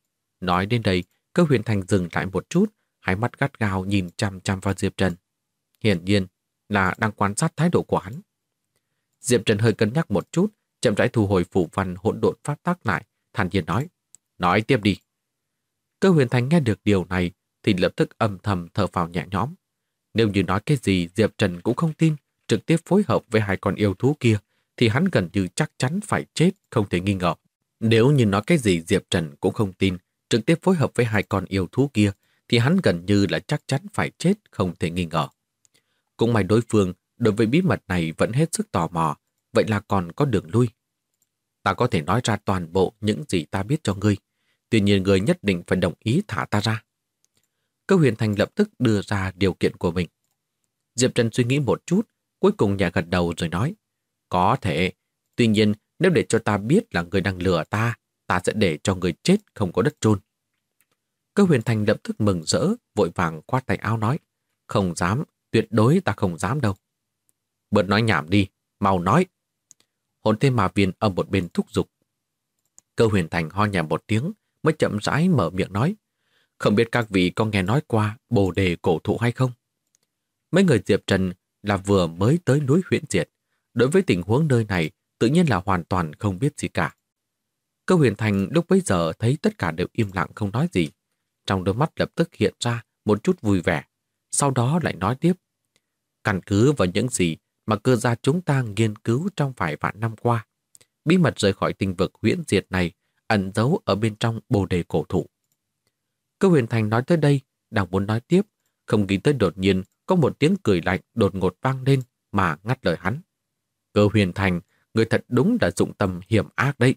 Nói đến đây, Cơ Huyền Thành dừng lại một chút, hai mắt gắt gao nhìn chằm chằm vào Diệp Trần. Hiển nhiên là đang quan sát thái độ của hắn. Diệp Trần hơi cân nhắc một chút, chậm rãi thu hồi phù văn hỗn độn pháp tắc lại, thản nhiên nói: Nói tiếp đi. Cơ Huyền Thành nghe được điều này thì lập tức âm thầm thở phào nhẹ nhõm. Nếu như nói cái gì Diệp Trần cũng không tin, trực tiếp phối hợp với hai con yêu thú kia, thì hắn gần như chắc chắn phải chết, không thể nghi ngờ. Nếu như nói cái gì Diệp Trần cũng không tin, trực tiếp phối hợp với hai con yêu thú kia, thì hắn gần như là chắc chắn phải chết, không thể nghi ngờ. Cũng may đối phương đối với bí mật này vẫn hết sức tò mò, vậy là còn có đường lui. Ta có thể nói ra toàn bộ những gì ta biết cho ngươi, tuy nhiên ngươi nhất định phải đồng ý thả ta ra. Cơ Huyền Thành lập tức đưa ra điều kiện của mình. Diệp Trần suy nghĩ một chút, cuối cùng nhẹ gật đầu rồi nói: Có thể, tuy nhiên nếu để cho ta biết là ngươi đang lừa ta, ta sẽ để cho ngươi chết không có đất chôn. Cơ Huyền Thành lập tức mừng rỡ, vội vàng khoát tay áo nói: Không dám, tuyệt đối ta không dám đâu. Bớt nói nhảm đi, mau nói. Hồn Thế Ma Viên ở một bên thúc giục. Cơ Huyền Thành ho nhẹ một tiếng, mới chậm rãi mở miệng nói: Không biết các vị có nghe nói qua Bồ Đề cổ thụ hay không? Mấy người Diệp Trần là vừa mới tới núi Huyễn Diệt, đối với tình huống nơi này tự nhiên là hoàn toàn không biết gì cả. Cơ Huyền Thành lúc bấy giờ thấy tất cả đều im lặng không nói gì. Trong đôi mắt lập tức hiện ra một chút vui vẻ, sau đó lại nói tiếp: Căn cứ vào những gì mà cơ gia chúng ta nghiên cứu trong vài vạn năm qua, bí mật rời khỏi tinh vực Huyễn Diệt này ẩn giấu ở bên trong Bồ Đề cổ thụ. Cơ Huyền Thành nói tới đây, đang muốn nói tiếp, không nghĩ tới đột nhiên có một tiếng cười lạnh đột ngột vang lên mà ngắt lời hắn. Cơ Huyền Thành, người thật đúng là dụng tâm hiểm ác đấy.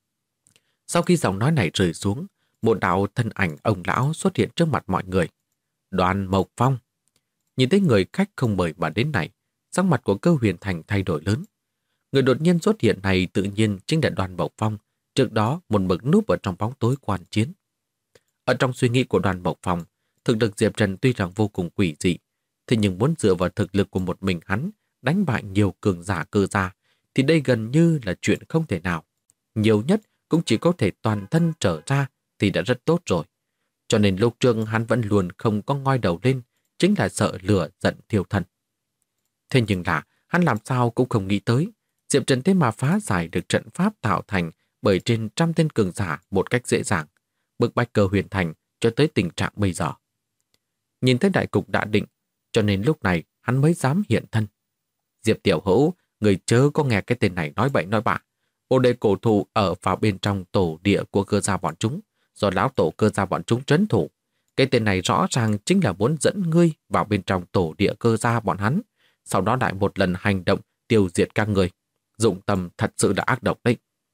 Sau khi giọng nói này rơi xuống, một đạo thân ảnh ông lão xuất hiện trước mặt mọi người. Đoàn Mộc Phong. Nhìn thấy người khách không mời mà đến này, sắc mặt của Cơ Huyền Thành thay đổi lớn. Người đột nhiên xuất hiện này tự nhiên chính là Đoàn Mộc Phong, trước đó một mực núp ở trong bóng tối quan chiến. Ở trong suy nghĩ của Đoàn Mộc Phong, thực lực Diệp Trần tuy rằng vô cùng quỷ dị, thế nhưng muốn dựa vào thực lực của một mình hắn đánh bại nhiều cường giả cơ gia thì đây gần như là chuyện không thể nào. Nhiều nhất cũng chỉ có thể toàn thân trở ra thì đã rất tốt rồi. Cho nên lúc trước hắn vẫn luôn không có ngoi đầu lên, chính là sợ lửa giận thiêu thân. Thế nhưng là hắn làm sao cũng không nghĩ tới, Diệp Trần thế mà phá giải được trận pháp tạo thành bởi trên trăm tên cường giả một cách dễ dàng, bức bách Cơ Huyền Thành cho tới tình trạng bây giờ. Nhìn thấy đại cục đã định, cho nên lúc này hắn mới dám hiện thân. Diệp Tiểu Hữu, người chớ có nghe cái tên này nói bậy nói bạ. Bồ Đề cổ thụ ở vào bên trong tổ địa của cơ gia bọn chúng, do lão tổ cơ gia bọn chúng trấn thủ. Cái tên này rõ ràng chính là muốn dẫn ngươi vào bên trong tổ địa cơ gia bọn hắn, sau đó lại một lần hành động tiêu diệt các người. Dụng tâm thật sự là ác độc đấy.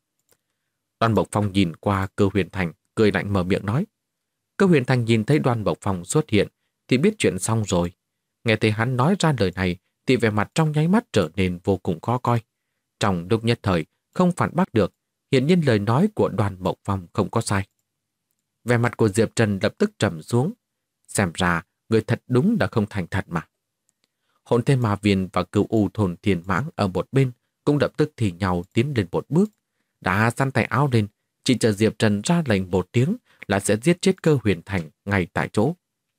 Đoan Mộc Phong nhìn qua Cơ Huyền Thành, cười lạnh mở miệng nói. Cơ Huyền Thành nhìn thấy Đoan Mộc Phong xuất hiện thì biết chuyện xong rồi. Nghe thấy hắn nói ra lời này thì vẻ mặt trong nháy mắt trở nên vô cùng khó coi. Trong lúc nhất thời không phản bác được, hiển nhiên lời nói của Đoan Mộc Phong không có sai. Vẻ mặt của Diệp Trần lập tức trầm xuống. Xem ra người thật đúng là không thành thật mà. Hồn Thế Ma Viên và Cửu U Thôn Thiên Mãng ở một bên cũng lập tức thì nhau tiến lên một bước, đã giăng tay áo lên, chỉ chờ Diệp Trần ra lệnh một tiếng là sẽ giết chết Cơ Huyền Thành ngay tại chỗ.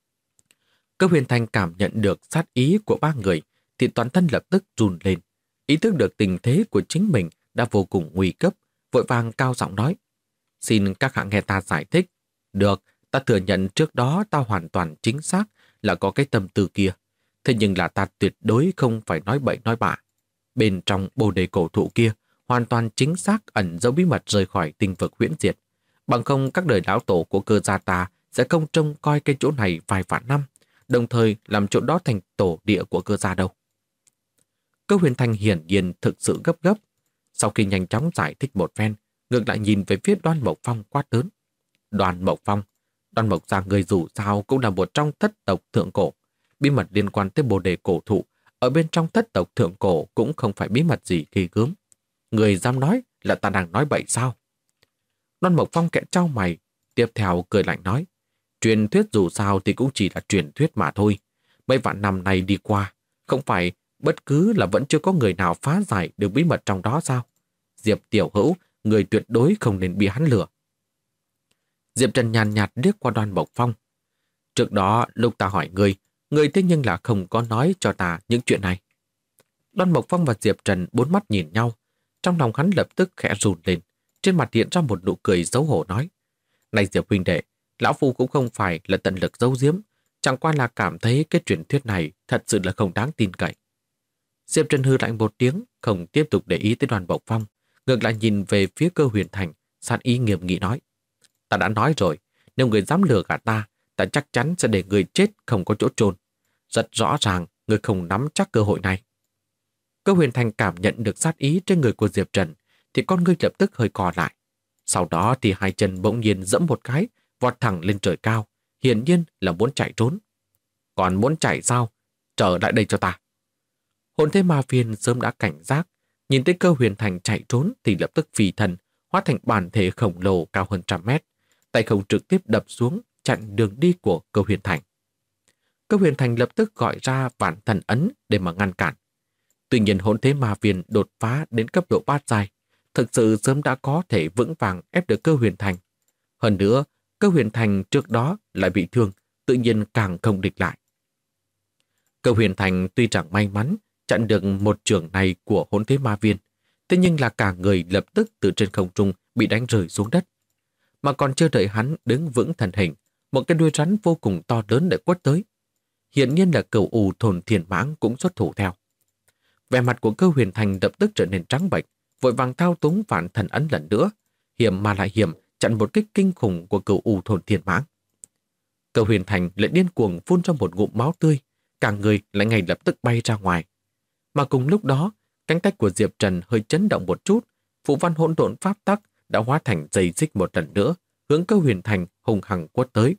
Cơ Huyền Thành cảm nhận được sát ý của ba người thì toàn thân lập tức run lên, ý thức được tình thế của chính mình đã vô cùng nguy cấp, vội vàng cao giọng nói: Xin các hạ nghe ta giải thích. Được, ta thừa nhận trước đó ta hoàn toàn chính xác là có cái tâm tư kia, thế nhưng là ta tuyệt đối không phải nói bậy nói bạ. Bên trong Bồ Đề cổ thụ kia hoàn toàn chính xác ẩn dấu bí mật rời khỏi tinh vực Huyễn Diệt. Bằng không các đời lão tổ của cơ gia ta sẽ không trông coi cái chỗ này vài vạn năm, đồng thời làm chỗ đó thành tổ địa của cơ gia đâu. Cơ Huyền Thành hiển nhiên thực sự gấp gấp. Sau khi nhanh chóng giải thích một phen, ngược lại nhìn về phía Đoan Mộc Phong quát lớn. Đoan Mộc Phong, Đoan Mộc gia người dù sao cũng là một trong thất tộc thượng cổ. Bí mật liên quan tới Bồ Đề cổ thụ ở bên trong thất tộc thượng cổ cũng không phải bí mật gì ghê gớm. Người dám nói là ta đang nói bậy sao? Đoan Mộc Phong kẽ chau mày, tiếp theo cười lạnh nói, truyền thuyết dù sao thì cũng chỉ là truyền thuyết mà thôi. Mấy vạn năm này đi qua, không phải bất cứ là vẫn chưa có người nào phá giải được bí mật trong đó sao? Diệp tiểu hữu, người tuyệt đối không nên bị hắn lừa. Diệp Trần nhàn nhạt liếc qua Đoan Mộc Phong. Trước đó, lúc ta hỏi người thế nhưng là không có nói cho ta những chuyện này. Đoan Mộc Phong và Diệp Trần bốn mắt nhìn nhau. Trong lòng hắn lập tức khẽ run lên. Trên mặt hiện ra một nụ cười xấu hổ nói. Này Diệp huynh đệ, lão phu cũng không phải là tận lực giấu giếm. Chẳng qua là cảm thấy cái truyền thuyết này thật sự là không đáng tin cậy. Diệp Trần hư lạnh một tiếng, không tiếp tục để ý tới Đoan Mộc Phong. Ngược lại nhìn về phía Cơ Huyền Thành, sát ý nghiêm nghị nói. Ta đã nói rồi, nếu người dám lừa gạt ta, ta chắc chắn sẽ để người chết không có chỗ chôn. Rất rõ ràng, người không nắm chắc cơ hội này. Cơ Huyền Thành cảm nhận được sát ý trên người của Diệp Trần, thì con ngươi lập tức hơi co lại. Sau đó thì hai chân bỗng nhiên giẫm một cái, vọt thẳng lên trời cao, hiển nhiên là muốn chạy trốn. Còn muốn chạy sao? Trở lại đây cho ta. Hồn thế ma viên sớm đã cảnh giác, nhìn thấy Cơ Huyền Thành chạy trốn thì lập tức phi thân, hóa thành bản thể khổng lồ cao hơn 100 mét, tay không trực tiếp đập xuống chặn đường đi của Cơ Huyền Thành. Cơ Huyền Thành lập tức gọi ra Vạn Thần Ấn để mà ngăn cản. Tuy nhiên hồn thế ma viên đột phá đến cấp độ bát giai, thực sự sớm đã có thể vững vàng ép được Cơ Huyền Thành. Hơn nữa, Cơ Huyền Thành trước đó lại bị thương, tự nhiên càng không địch lại. Cơ Huyền Thành tuy chẳng may mắn chặn được một chưởng này của hồn thế ma viên, thế nhưng là cả người lập tức từ trên không trung bị đánh rơi xuống đất. Mà còn chưa đợi hắn đứng vững thần hình, một cái đuôi rắn vô cùng to lớn đã quất tới. Hiển nhiên là Cửu U Thôn Thiên Mãng cũng xuất thủ theo. Vẻ mặt của Cơ Huyền Thành lập tức trở nên trắng bệch, vội vàng thao túng Vạn Thần Ấn lần nữa, hiểm mà lại hiểm, chặn một kích kinh khủng của Cửu U Thôn Thiên Mãng. Cơ Huyền Thành lại điên cuồng phun ra một ngụm máu tươi, cả người lại ngay lập tức bay ra ngoài. Mà cùng lúc đó, cánh tay của Diệp Trần hơi chấn động một chút, phù văn hỗn độn pháp tắc đã hóa thành dây xích một lần nữa, hướng Cơ Huyền Thành hùng hằng quất tới.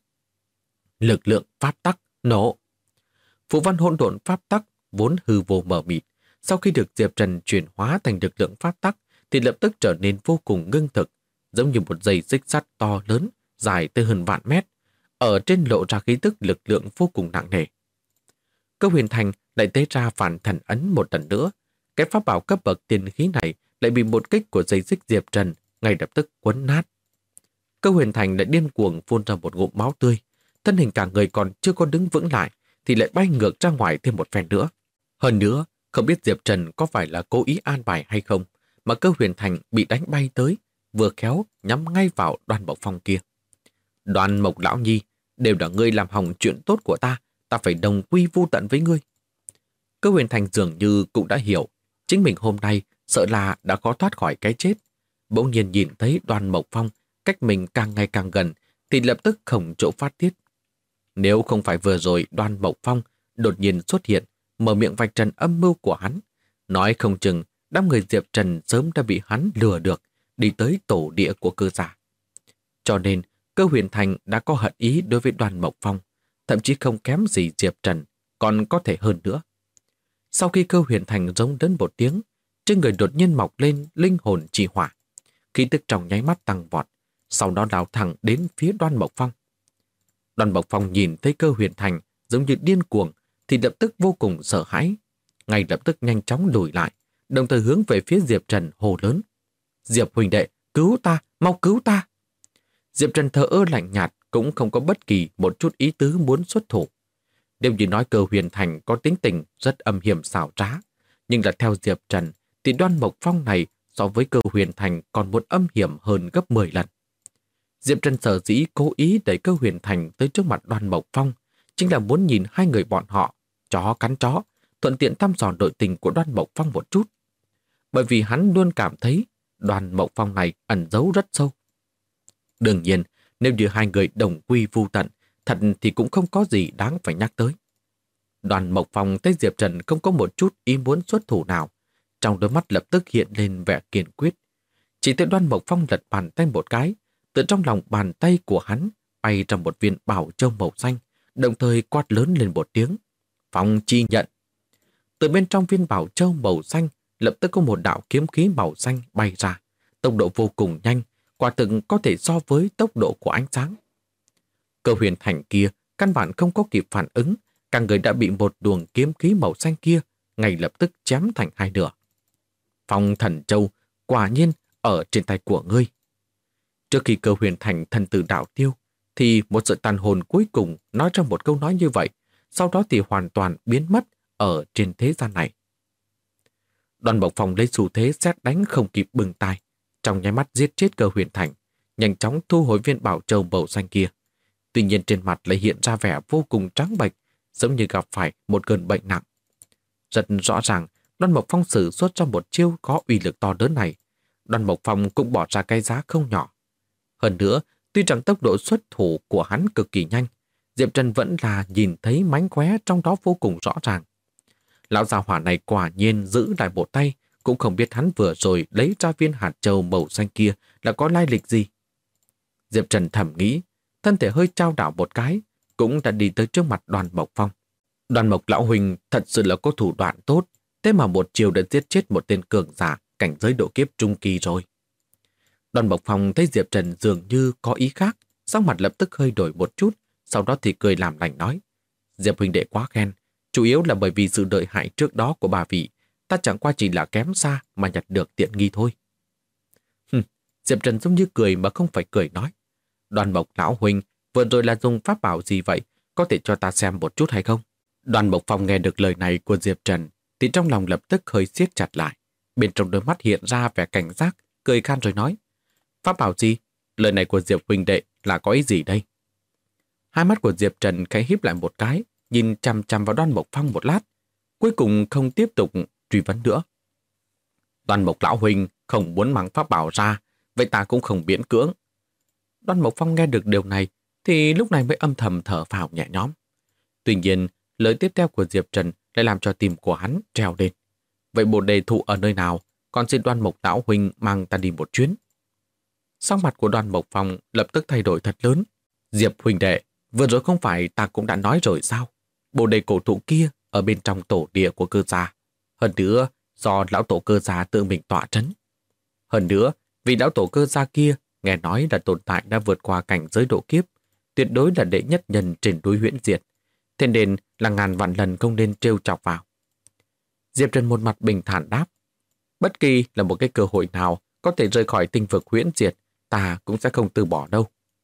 Lực lượng pháp tắc nổ. Phù văn hỗn độn pháp tắc vốn hư vô mờ mịt, sau khi được Diệp Trần chuyển hóa thành lực lượng pháp tắc thì lập tức trở nên vô cùng ngưng thực, giống như một dây xích sắt to lớn, dài tới hơn vạn mét, ở trên lộ ra khí tức lực lượng vô cùng nặng nề. Cơ Huyền Thành lại tế ra Vạn Thần Ấn một lần nữa, cái pháp bảo cấp bậc tiên khí này lại bị một kích của dây xích Diệp Trần ngay lập tức quấn nát. Cơ Huyền Thành lại điên cuồng phun ra một ngụm máu tươi, thân hình cả người còn chưa có đứng vững lại thì lại bay ngược ra ngoài thêm một phen nữa. Hơn nữa, không biết Diệp Trần có phải là cố ý an bài hay không, mà Cơ Huyền Thành bị đánh bay tới, vừa khéo nhắm ngay vào Đoan Mộc Phong kia. Đoan Mộc lão nhi, đều là ngươi làm hỏng chuyện tốt của ta, ta phải đồng quy vu tận với ngươi. Cơ Huyền Thành dường như cũng đã hiểu, chính mình hôm nay sợ là đã khó thoát khỏi cái chết. Bỗng nhiên nhìn thấy Đoan Mộc Phong cách mình càng ngày càng gần, thì lập tức không chỗ phát tiết. Nếu không phải vừa rồi Đoan Mộc Phong đột nhiên xuất hiện, mở miệng vạch trần âm mưu của hắn, nói không chừng đám người Diệp Trần sớm đã bị hắn lừa được, đi tới tổ địa của Cơ gia. Cho nên, Cơ Huyền Thành đã có hận ý đối với Đoan Mộc Phong, thậm chí không kém gì Diệp Trần, còn có thể hơn nữa. Sau khi Cơ Huyền Thành giống đến một tiếng, trên người đột nhiên mọc lên linh hồn chi hỏa, khí tức trong nháy mắt tăng vọt, sau đó lao thẳng đến phía Đoan Mộc Phong. Đoan Mộc Phong nhìn thấy Cơ Huyền Thành giống như điên cuồng, thì lập tức vô cùng sợ hãi, ngay lập tức nhanh chóng lùi lại, đồng thời hướng về phía Diệp Trần hô lớn. Diệp huynh đệ, cứu ta, mau cứu ta! Diệp Trần thờ ơ lạnh nhạt, cũng không có bất kỳ một chút ý tứ muốn xuất thủ. Nếu như nói Cơ Huyền Thành có tính tình rất âm hiểm xảo trá, nhưng là theo Diệp Trần thì Đoan Mộc Phong này so với Cơ Huyền Thành còn muốn âm hiểm hơn gấp 10 lần. Diệp Trần sở dĩ cố ý đẩy Cơ Huyền Thành tới trước mặt Đoan Mộc Phong, chính là muốn nhìn hai người bọn họ chó cắn chó, thuận tiện thăm dò nội tình của Đoan Mộc Phong một chút. Bởi vì hắn luôn cảm thấy Đoan Mộc Phong này ẩn giấu rất sâu. Đương nhiên, nếu như hai người đồng quy vu tận, thật thì cũng không có gì đáng phải nhắc tới. Đoan Mộc Phong thấy Diệp Trần không có một chút ý muốn xuất thủ nào, trong đôi mắt lập tức hiện lên vẻ kiên quyết. Chỉ thấy Đoan Mộc Phong lật bàn tay một cái, từ trong lòng bàn tay của hắn bay ra một viên bảo châu màu xanh, đồng thời quát lớn lên một tiếng. Phong chi nhận. Từ bên trong viên bảo châu màu xanh lập tức có một đạo kiếm khí màu xanh bay ra, tốc độ vô cùng nhanh, quả thực có thể so với tốc độ của ánh sáng. Cơ huyền thành kia căn bản không có kịp phản ứng, cả người đã bị một luồng kiếm khí màu xanh kia ngay lập tức chém thành hai nửa. Phong Thần Châu quả nhiên ở trên tay của ngươi. Trước khi Cơ huyền thành thần tử đạo tiêu, thì một sợi tàn hồn cuối cùng nói ra một câu nói như vậy, sau đó thì hoàn toàn biến mất ở trên thế gian này. Đoàn Mộc Phong lấy xu thế sét đánh không kịp bừng tai, trong nháy mắt giết chết Cơ huyền thành, nhanh chóng thu hồi viên bảo châu màu xanh kia. Tuy nhiên trên mặt lại hiện ra vẻ vô cùng trắng bệch, giống như gặp phải một cơn bệnh nặng. Rất rõ ràng, Đoàn Mộc Phong sử xuất ra một chiêu có uy lực to lớn này. Đoàn Mộc Phong cũng bỏ ra cái giá không nhỏ. Hơn nữa, tuy rằng tốc độ xuất thủ của hắn cực kỳ nhanh, Diệp Trần vẫn là nhìn thấy mánh khóe trong đó vô cùng rõ ràng. Lão già hỏa này quả nhiên giữ lại một tay, cũng không biết hắn vừa rồi lấy ra viên hạt châu màu xanh kia là có lai lịch gì. Diệp Trần thầm nghĩ, thân thể hơi trao đảo một cái, cũng đã đi tới trước mặt Đoàn Mộc Phong. Đoàn Mộc lão huynh thật sự là có thủ đoạn tốt, thế mà một chiều đã giết chết một tên cường giả cảnh giới độ kiếp trung kỳ rồi. Đoàn Mộc Phong thấy Diệp Trần dường như có ý khác, sắc mặt lập tức hơi đổi một chút, sau đó thì cười làm lành nói: Diệp huynh đệ quá khen, chủ yếu là bởi vì sự đợi hại trước đó của bà vị, ta chẳng qua chỉ là kém xa mà nhặt được tiện nghi thôi. Diệp Trần giống như cười mà không phải cười nói: Đoàn Mộc lão huynh vừa rồi là dùng pháp bảo gì vậy, có thể cho ta xem một chút hay không? Đoàn Mộc Phong nghe được lời này của Diệp Trần thì trong lòng lập tức hơi siết chặt lại, bên trong đôi mắt hiện ra vẻ cảnh giác, cười khan rồi nói: Pháp bảo gì? Lời này của Diệp huynh đệ là có ý gì đây? Hai mắt của Diệp Trần khẽ híp lại một cái, nhìn chằm chằm vào Đoàn Mộc Phong một lát, cuối cùng không tiếp tục truy vấn nữa. Đoàn Mộc lão huynh không muốn mang pháp bảo ra, vậy ta cũng không miễn cưỡng. Đoàn Mộc Phong nghe được điều này thì lúc này mới âm thầm thở phào nhẹ nhõm. Tuy nhiên, lời tiếp theo của Diệp Trần lại làm cho tim của hắn treo lên. Vậy bồ đề thụ ở nơi nào? Còn xin Đoàn Mộc lão huynh mang ta đi một chuyến. Sắc mặt của Đoàn Mộc Phong lập tức thay đổi thật lớn. Diệp huynh đệ, vừa rồi không phải ta cũng đã nói rồi sao? Bồ đề cổ thụ kia ở bên trong tổ địa của Cơ gia. Hơn nữa, do lão tổ Cơ gia tự mình tọa trấn. Hơn nữa, vì lão tổ Cơ gia kia nghe nói là tồn tại đã vượt qua cảnh giới độ kiếp, tuyệt đối là đệ nhất nhân trên núi Huyễn Diệt. Thế nên là ngàn vạn lần không nên trêu chọc vào. Diệp Trần một mặt bình thản đáp: Bất kỳ là một cái cơ hội nào có thể rời khỏi tinh vực Huyễn Diệt, ta cũng sẽ không từ bỏ đâu.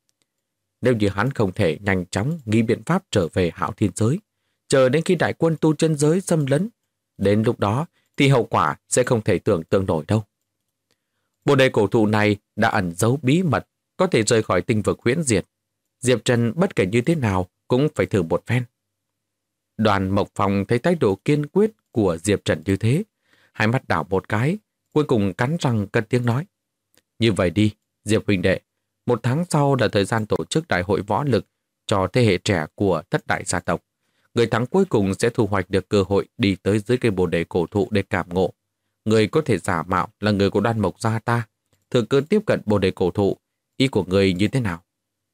Nếu như hắn không thể nhanh chóng nghĩ biện pháp trở về Hạo Thiên giới, chờ đến khi đại quân tu chân giới xâm lấn, đến lúc đó thì hậu quả sẽ không thể tưởng tượng nổi đâu. Bồ đề cổ thụ này đã ẩn giấu bí mật, có thể rời khỏi tinh vực Huyễn Diệt. Diệp Trần bất kể như thế nào cũng phải thử một phen. Đoàn Mộc Phong thấy thái độ kiên quyết của Diệp Trần như thế, hai mắt đảo một cái, cuối cùng cắn răng cất tiếng nói: Như vậy đi, Diệp huynh đệ, 1 tháng sau là thời gian tổ chức đại hội võ lực cho thế hệ trẻ của thất đại gia tộc. Người thắng cuối cùng sẽ thu hoạch được cơ hội đi tới dưới cây bồ đề cổ thụ để cảm ngộ. Người có thể giả mạo là người của Đoan Mộc gia ta, thừa cơ tiếp cận bồ đề cổ thụ. Ý của người như thế nào?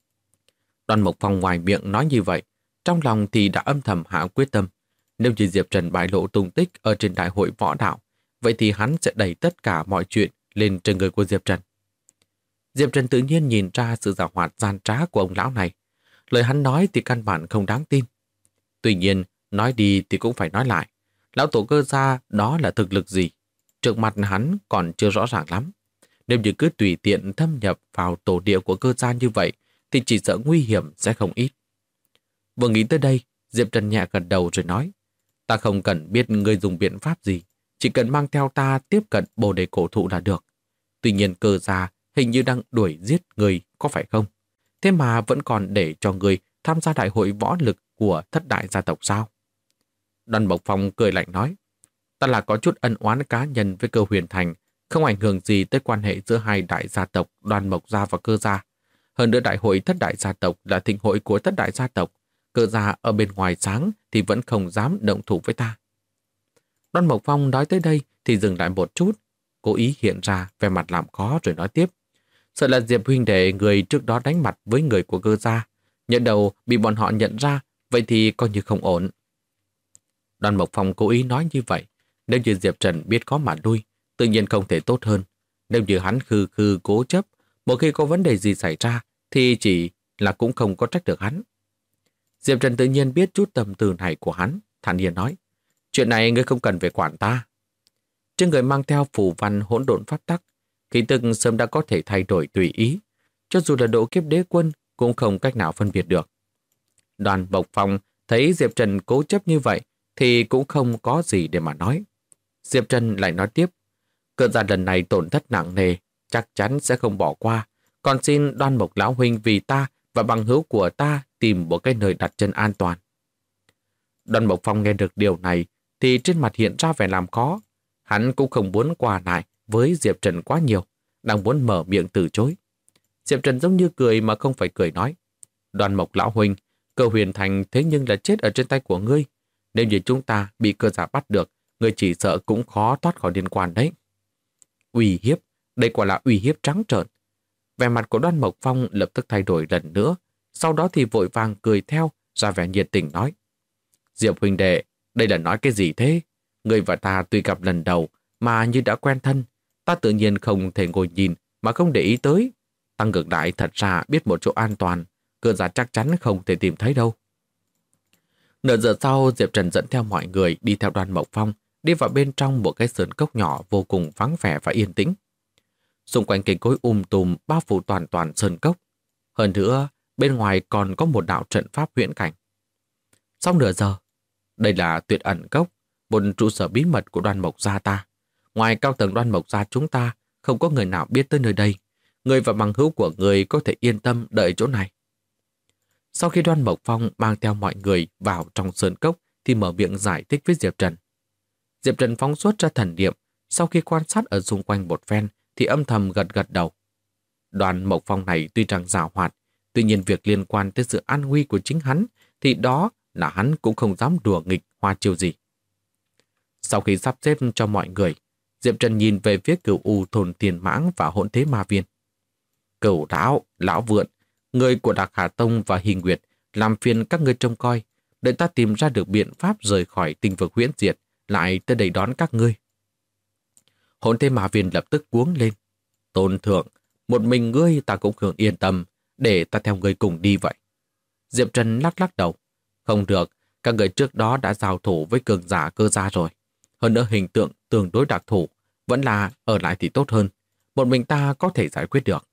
Đoan Mộc Phong ngoài miệng nói như vậy, trong lòng thì đã âm thầm hạ quyết tâm. Nếu như Diệp Trần bại lộ tung tích ở trên đại hội võ đạo, vậy thì hắn sẽ đẩy tất cả mọi chuyện lên trên người của Diệp Trần. Diệp Trần tự nhiên nhìn ra sự giảo hoạt gian trá của ông lão này. Lời hắn nói thì căn bản không đáng tin. Tuy nhiên, nói đi thì cũng phải nói lại. Lão tổ Cơ gia đó là thực lực gì? Trước mặt hắn còn chưa rõ ràng lắm. Nếu như cứ tùy tiện thâm nhập vào tổ địa của Cơ gia như vậy, thì chỉ sợ nguy hiểm sẽ không ít. Vừa nghĩ tới đây, Diệp Trần nhẹ gật đầu rồi nói: Ta không cần biết ngươi dùng biện pháp gì, chỉ cần mang theo ta tiếp cận bồ đề cổ thụ là được. Tuy nhiên Cơ gia hình như đang đuổi giết người, có phải không? Thế mà vẫn còn để cho người tham gia đại hội võ lực của thất đại gia tộc sao? Đoan Mộc Phong cười lạnh nói: Ta là có chút ân oán cá nhân với Cơ Huyền Thành, không ảnh hưởng gì tới quan hệ giữa hai đại gia tộc Đoan Mộc gia và Cơ gia. Hơn nữa đại hội thất đại gia tộc là thịnh hội của thất đại gia tộc, Cơ gia ở bên ngoài sáng thì vẫn không dám động thủ với ta. Đoan Mộc Phong nói tới đây thì dừng lại một chút, cố ý hiện ra vẻ mặt làm khó rồi nói tiếp: Sợ là Diệp huynh đệ người trước đó đánh mặt với người của Cơ gia, nhận đầu bị bọn họ nhận ra, vậy thì coi như không ổn. Đoàn Mộc Phong cố ý nói như vậy. Nếu như Diệp Trần biết có mà lui, tự nhiên không thể tốt hơn. Nếu như hắn khư khư cố chấp, một khi có vấn đề gì xảy ra, thì chỉ là cũng không có trách được hắn. Diệp Trần tự nhiên biết chút tâm tư này của hắn, thản nhiên nói, chuyện này ngươi không cần phải quản ta. Trên người mang theo phù văn hỗn độn pháp tắc, khí tức sớm đã có thể thay đổi tùy ý, cho dù là độ kiếp đế quân cũng không cách nào phân biệt được. Đoàn Mộc Phong thấy Diệp Trần cố chấp như vậy thì cũng không có gì để mà nói. Diệp Trần lại nói tiếp, cơn gia lần này tổn thất nặng nề, chắc chắn sẽ không bỏ qua, còn xin Đoan Mộc lão huynh vì ta và bằng hữu của ta tìm một cái nơi đặt chân an toàn. Đoan Mộc Phong nghe được điều này thì trên mặt hiện ra vẻ làm khó. Hắn cũng không muốn qua lại với Diệp Trần quá nhiều, đang muốn mở miệng từ chối. Diệp Trần giống như cười mà không phải cười nói, Đoan Mộc lão huynh, Cơ Huyền Thành thế nhưng là chết ở trên tay của ngươi. Nếu như chúng ta bị cơ giả bắt được, ngươi chỉ sợ cũng khó thoát khỏi liên quan đấy. Uy hiếp, đây quả là uy hiếp trắng trợn. Vẻ mặt của Đoan Mộc Phong lập tức thay đổi lần nữa, sau đó thì vội vàng cười theo, ra vẻ nhiệt tình nói. Diệp huynh đệ, đây là nói cái gì thế? Ngươi và ta tuy gặp lần đầu, mà như đã quen thân, ta tự nhiên không thể ngồi nhìn mà không để ý tới. Ta ngược lại thật ra biết một chỗ an toàn, cơ giả chắc chắn không thể tìm thấy đâu. Nửa giờ sau, Diệp Trần dẫn theo mọi người đi theo Đoan Mộc Phong, đi vào bên trong một cái sườn cốc nhỏ vô cùng vắng vẻ và yên tĩnh. Xung quanh cây cối tùm bao phủ toàn toàn sơn cốc. Hơn nữa, bên ngoài còn có một đạo trận pháp huyễn cảnh. Sau nửa giờ, đây là Tuyệt Ẩn Cốc, một trụ sở bí mật của Đoan Mộc gia ta. Ngoài cao tầng Đoan Mộc gia chúng ta, không có người nào biết tới nơi đây. Người và bằng hữu của người có thể yên tâm đợi chỗ này. Sau khi Đoan Mộc Phong mang theo mọi người vào trong sơn cốc thì mở miệng giải thích với Diệp Trần. Diệp Trần phóng xuất ra thần niệm, sau khi quan sát ở xung quanh một phen thì âm thầm gật gật đầu. Đoan Mộc Phong này tuy rằng giàu hoạt, tuy nhiên việc liên quan tới sự an nguy của chính hắn thì đó là hắn cũng không dám đùa nghịch hoa chiêu gì. Sau khi sắp xếp cho mọi người, Diệp Trần nhìn về phía Cửu U thôn Tiền Mãng và Hỗn Thế Ma Viên. Cửu Lão, Lão Vượn, người của Đạc Hà Tông và Hình Nguyệt làm phiền các ngươi trông coi, để ta tìm ra được biện pháp rời khỏi tinh vực huyễn diệt, lại tới đây đón các ngươi. Hỗn Thế Ma Viên lập tức cuống lên. Tôn thượng, một mình ngươi ta cũng không yên tâm, để ta theo ngươi cùng đi vậy. Diệp Trần lắc lắc đầu. Không được, các người trước đó đã giao thủ với cường giả cơ gia rồi. Hơn nữa hình tượng tương đối đặc thù, vẫn là ở lại thì tốt hơn. Một mình ta có thể giải quyết được.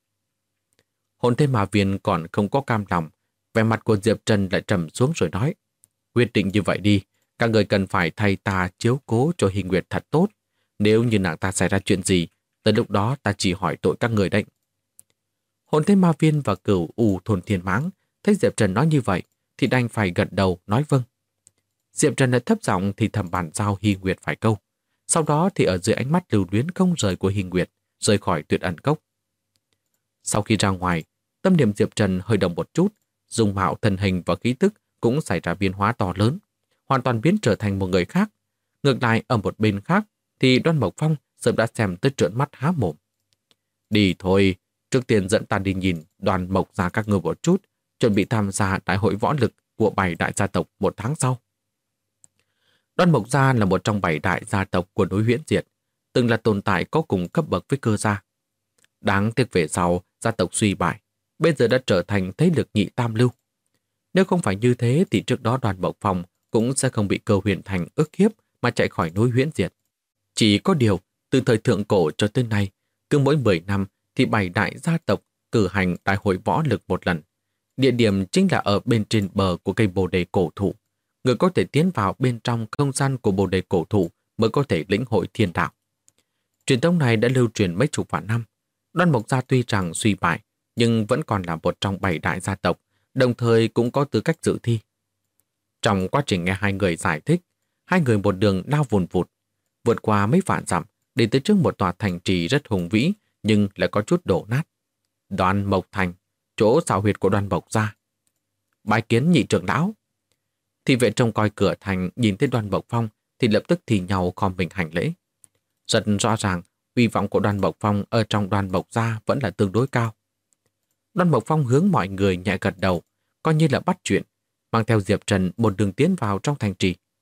Hỗn Thế Ma Viên còn không có cam lòng, vẻ mặt của Diệp Trần lại trầm xuống rồi nói. Quyết định như vậy đi, các người cần phải thay ta chiếu cố cho Hình Nguyệt thật tốt. Nếu như nàng ta xảy ra chuyện gì, tới lúc đó ta chỉ hỏi tội các người đấy. Hỗn Thế Ma Viên và Cửu U thôn Thiên Mãng thấy Diệp Trần nói như vậy thì đành phải gật đầu nói vâng. Diệp Trần lại thấp giọng thì thầm bàn giao Hy Nguyệt phải câu. Sau đó thì ở dưới ánh mắt lưu luyến không rời của Hy Nguyệt, rời khỏi Tuyệt Ẩn Cốc. Sau khi ra ngoài, tâm niệm Diệp Trần hơi động một chút, dung mạo thân hình và khí tức cũng xảy ra biến hóa to lớn, hoàn toàn biến trở thành một người khác. Ngược lại ở một bên khác thì Đoan Mộc Phong sớm đã xem tới trợn mắt há mồm. Đi thôi, trước tiên dẫn ta đi nhìn Đoan Mộc gia các ngươi một chút, chuẩn bị tham gia đại hội võ lực của 7 đại gia tộc một tháng sau. Đoan Mộc gia là một trong 7 đại gia tộc của núi Huyễn Diệt, từng là tồn tại có cùng cấp bậc với Cơ gia. Đáng tiếc về sau, gia tộc suy bại, bây giờ đã trở thành thế lực nhị tam lưu. Nếu không phải như thế thì trước đó Đoan Mộc Phong cũng sẽ không bị Cơ Huyền Thành ức hiếp mà chạy khỏi núi Huyễn Diệt. Chỉ có điều, từ thời thượng cổ cho tới nay, cứ mỗi 10 năm thì 7 đại gia tộc cử hành đại hội võ lực một lần. Địa điểm chính là ở bên trên bờ của cây bồ đề cổ thụ. Người có thể tiến vào bên trong không gian của bồ đề cổ thụ mới có thể lĩnh hội thiên đạo. Truyền thống này đã lưu truyền mấy chục vạn năm. Đoan Mộc gia tuy rằng suy bại, nhưng vẫn còn là một trong 7 đại gia tộc, đồng thời cũng có tư cách dự thi. Trong quá trình nghe hai người giải thích, hai người một đường lao vùn vụt, vượt qua mấy vạn dặm, đi tới trước một tòa thành trì rất hùng vĩ, nhưng lại có chút đổ nát. Đoan Mộc Thành, chỗ xào huyệt của Đoan Mộc gia. Bái kiến nhị trưởng lão. Thị vệ trông coi cửa thành nhìn thấy Đoan Mộc Phong thì lập tức thì nhau khom mình hành lễ. Rất rõ ràng, uy vọng của Đoan Mộc Phong ở trong Đoan Mộc gia vẫn là tương đối cao. Đoan Mộc Phong hướng mọi người nhẹ gật đầu, coi như là bắt chuyện, mang theo Diệp Trần một đường tiến vào trong thành trì.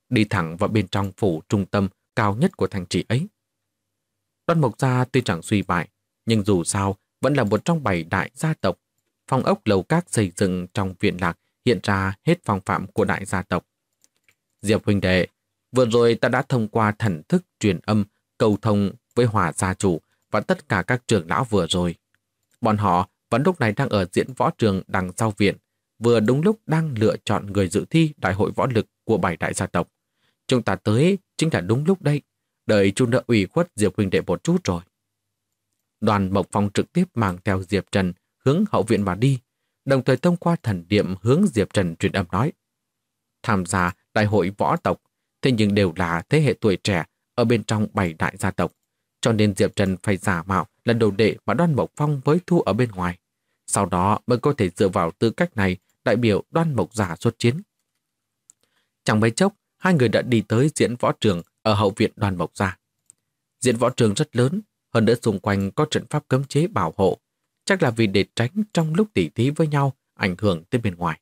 đi thẳng vào bên trong phủ trung tâm cao nhất của thành trì ấy. Đoan Mộc Gia tuy chẳng suy bại, nhưng dù sao vẫn là một trong 7 đại gia tộc. Phong ốc lầu các xây dựng trong viện lạc hiện ra hết phong phạm của đại gia tộc. Diệp huynh đệ, vừa rồi ta đã thông qua thần thức truyền âm cầu thông với Hỏa gia chủ và tất cả các trưởng lão vừa rồi. Bọn họ vẫn lúc này đang ở diễn võ trường đằng sau viện, vừa đúng lúc đang lựa chọn người dự thi đại hội võ lực của 7 đại gia tộc. Chúng ta tới chính là đúng lúc đây, đợi chúng đã ủy khuất Diệp huynh đệ một chút rồi. Đoàn Mộc Phong trực tiếp mang theo Diệp Trần hướng hậu viện mà đi, đồng thời thông qua thần điệm hướng Diệp Trần truyền âm nói. Tham gia đại hội võ tộc, thế nhưng đều là thế hệ tuổi trẻ ở bên trong 7 đại gia tộc, cho nên Diệp Trần phải giả mạo là đồ đệ mà Đoan Mộc Phong mới thu ở bên ngoài. Sau đó mới có thể dựa vào tư cách này đại biểu Đoan Mộc Gia xuất chiến. Chẳng mấy chốc, hai người đã đi tới diễn võ trường ở hậu viện Đoan Mộc Gia. Diễn võ trường rất lớn, hơn nữa xung quanh có trận pháp cấm chế bảo hộ, chắc là vì để tránh trong lúc tỉ thí với nhau ảnh hưởng tới bên ngoài.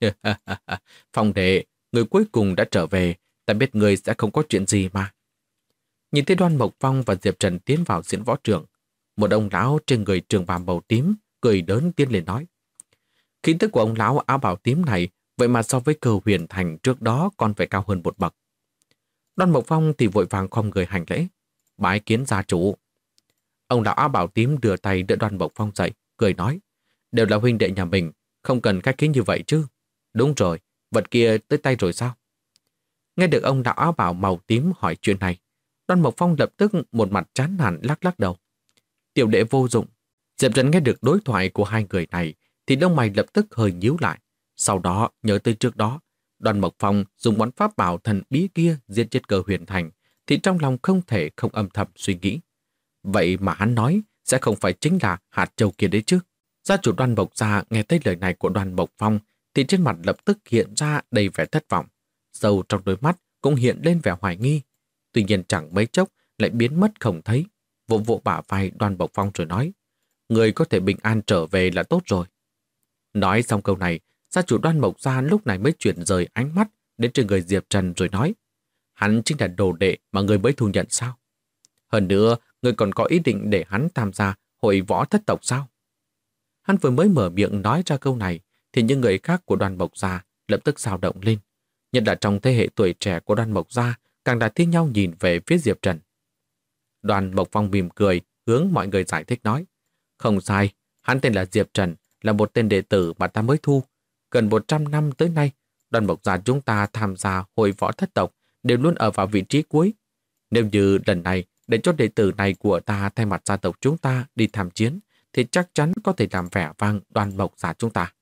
Phong đệ, người cuối cùng đã trở về, ta biết người sẽ không có chuyện gì mà. Nhìn thấy Đoan Mộc Phong và Diệp Trần tiến vào diễn võ trường, một ông lão trên người trường bào màu tím cười đớn tiến lên nói. Khí tức của ông lão áo bào tím này vậy mà so với Cờ Huyền Thành trước đó còn phải cao hơn một bậc. Đoan Mộc Phong thì vội vàng khom người hành lễ, bái kiến gia chủ. Ông lão áo bào tím đưa tay đỡ Đoan Mộc Phong dậy, cười nói, đều là huynh đệ nhà mình, không cần khách khí như vậy chứ. Đúng rồi, vật kia tới tay rồi sao? Nghe được ông lão áo bào màu tím hỏi chuyện này, Đoan Mộc Phong lập tức một mặt chán nản lắc lắc đầu. Tiểu đệ vô dụng. Diệp Trần nghe được đối thoại của hai người này thì lông mày lập tức hơi nhíu lại. Sau đó nhớ tới trước đó, Đoan Mộc Phong dùng món pháp bảo thần bí kia giết chết Cờ Huyền Thành, thì trong lòng không thể không âm thầm suy nghĩ. Vậy mà hắn nói sẽ không phải chính là hạt châu kia đấy chứ. Gia chủ Đoan Mộc Gia nghe thấy lời này của Đoan Mộc Phong thì trên mặt lập tức hiện ra đầy vẻ thất vọng. Sâu trong đôi mắt cũng hiện lên vẻ hoài nghi. Tuy nhiên chẳng mấy chốc lại biến mất không thấy. Vỗ vỗ bả vai Đoan Mộc Phong rồi nói, người có thể bình an trở về là tốt rồi. Nói xong câu này, gia chủ Đoan Mộc Gia lúc này mới chuyển rời ánh mắt đến trên người Diệp Trần rồi nói, hắn chính là đồ đệ mà người mới thu nhận sao? Hơn nữa, người còn có ý định để hắn tham gia hội võ thất tộc sao? Hắn vừa mới mở miệng nói ra câu này thì những người khác của Đoan Mộc Gia lập tức xao động lên. Nhất là trong thế hệ tuổi trẻ của Đoan Mộc Gia càng đã thi nhau nhìn về phía Diệp Trần. Đoan Mộc Phong mỉm cười hướng mọi người giải thích nói, không sai, hắn tên là Diệp Trần, là một tên đệ tử mà ta mới thu. Gần 100 năm tới nay, Đoan Mộc Gia chúng ta tham gia hội võ thất tộc đều luôn ở vào vị trí cuối. Nếu như lần này để cho đệ tử này của ta thay mặt gia tộc chúng ta đi tham chiến, thì chắc chắn có thể làm vẻ vang Đoan Mộc Gia chúng ta.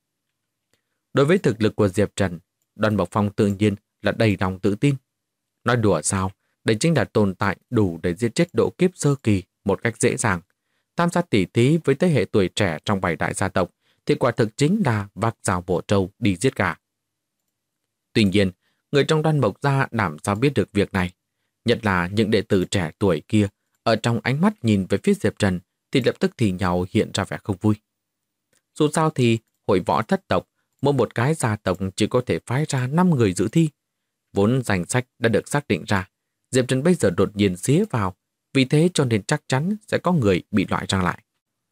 Đối với thực lực của Diệp Trần, Đoan Mộc Phong tự nhiên là đầy lòng tự tin. Nói đùa sao, đây chính là tồn tại đủ để giết chết độ kiếp sơ kỳ một cách dễ dàng. Tham gia tỉ thí với thế hệ tuổi trẻ trong 7 đại gia tộc thì quả thực chính là vác dao bổ trâu đi giết gà. Tuy nhiên, người trong Đoan Mộc Gia làm sao biết được việc này? Nhất là những đệ tử trẻ tuổi kia, ở trong ánh mắt nhìn về phía Diệp Trần thì lập tức thì nhau hiện ra vẻ không vui. Dù sao thì hội võ thất tộc, mỗi một cái gia tộc chỉ có thể phái ra 5 người dự thi. Vốn danh sách đã được xác định ra, Diệp Trần bây giờ đột nhiên xía vào, vì thế cho nên chắc chắn sẽ có người bị loại ra lại.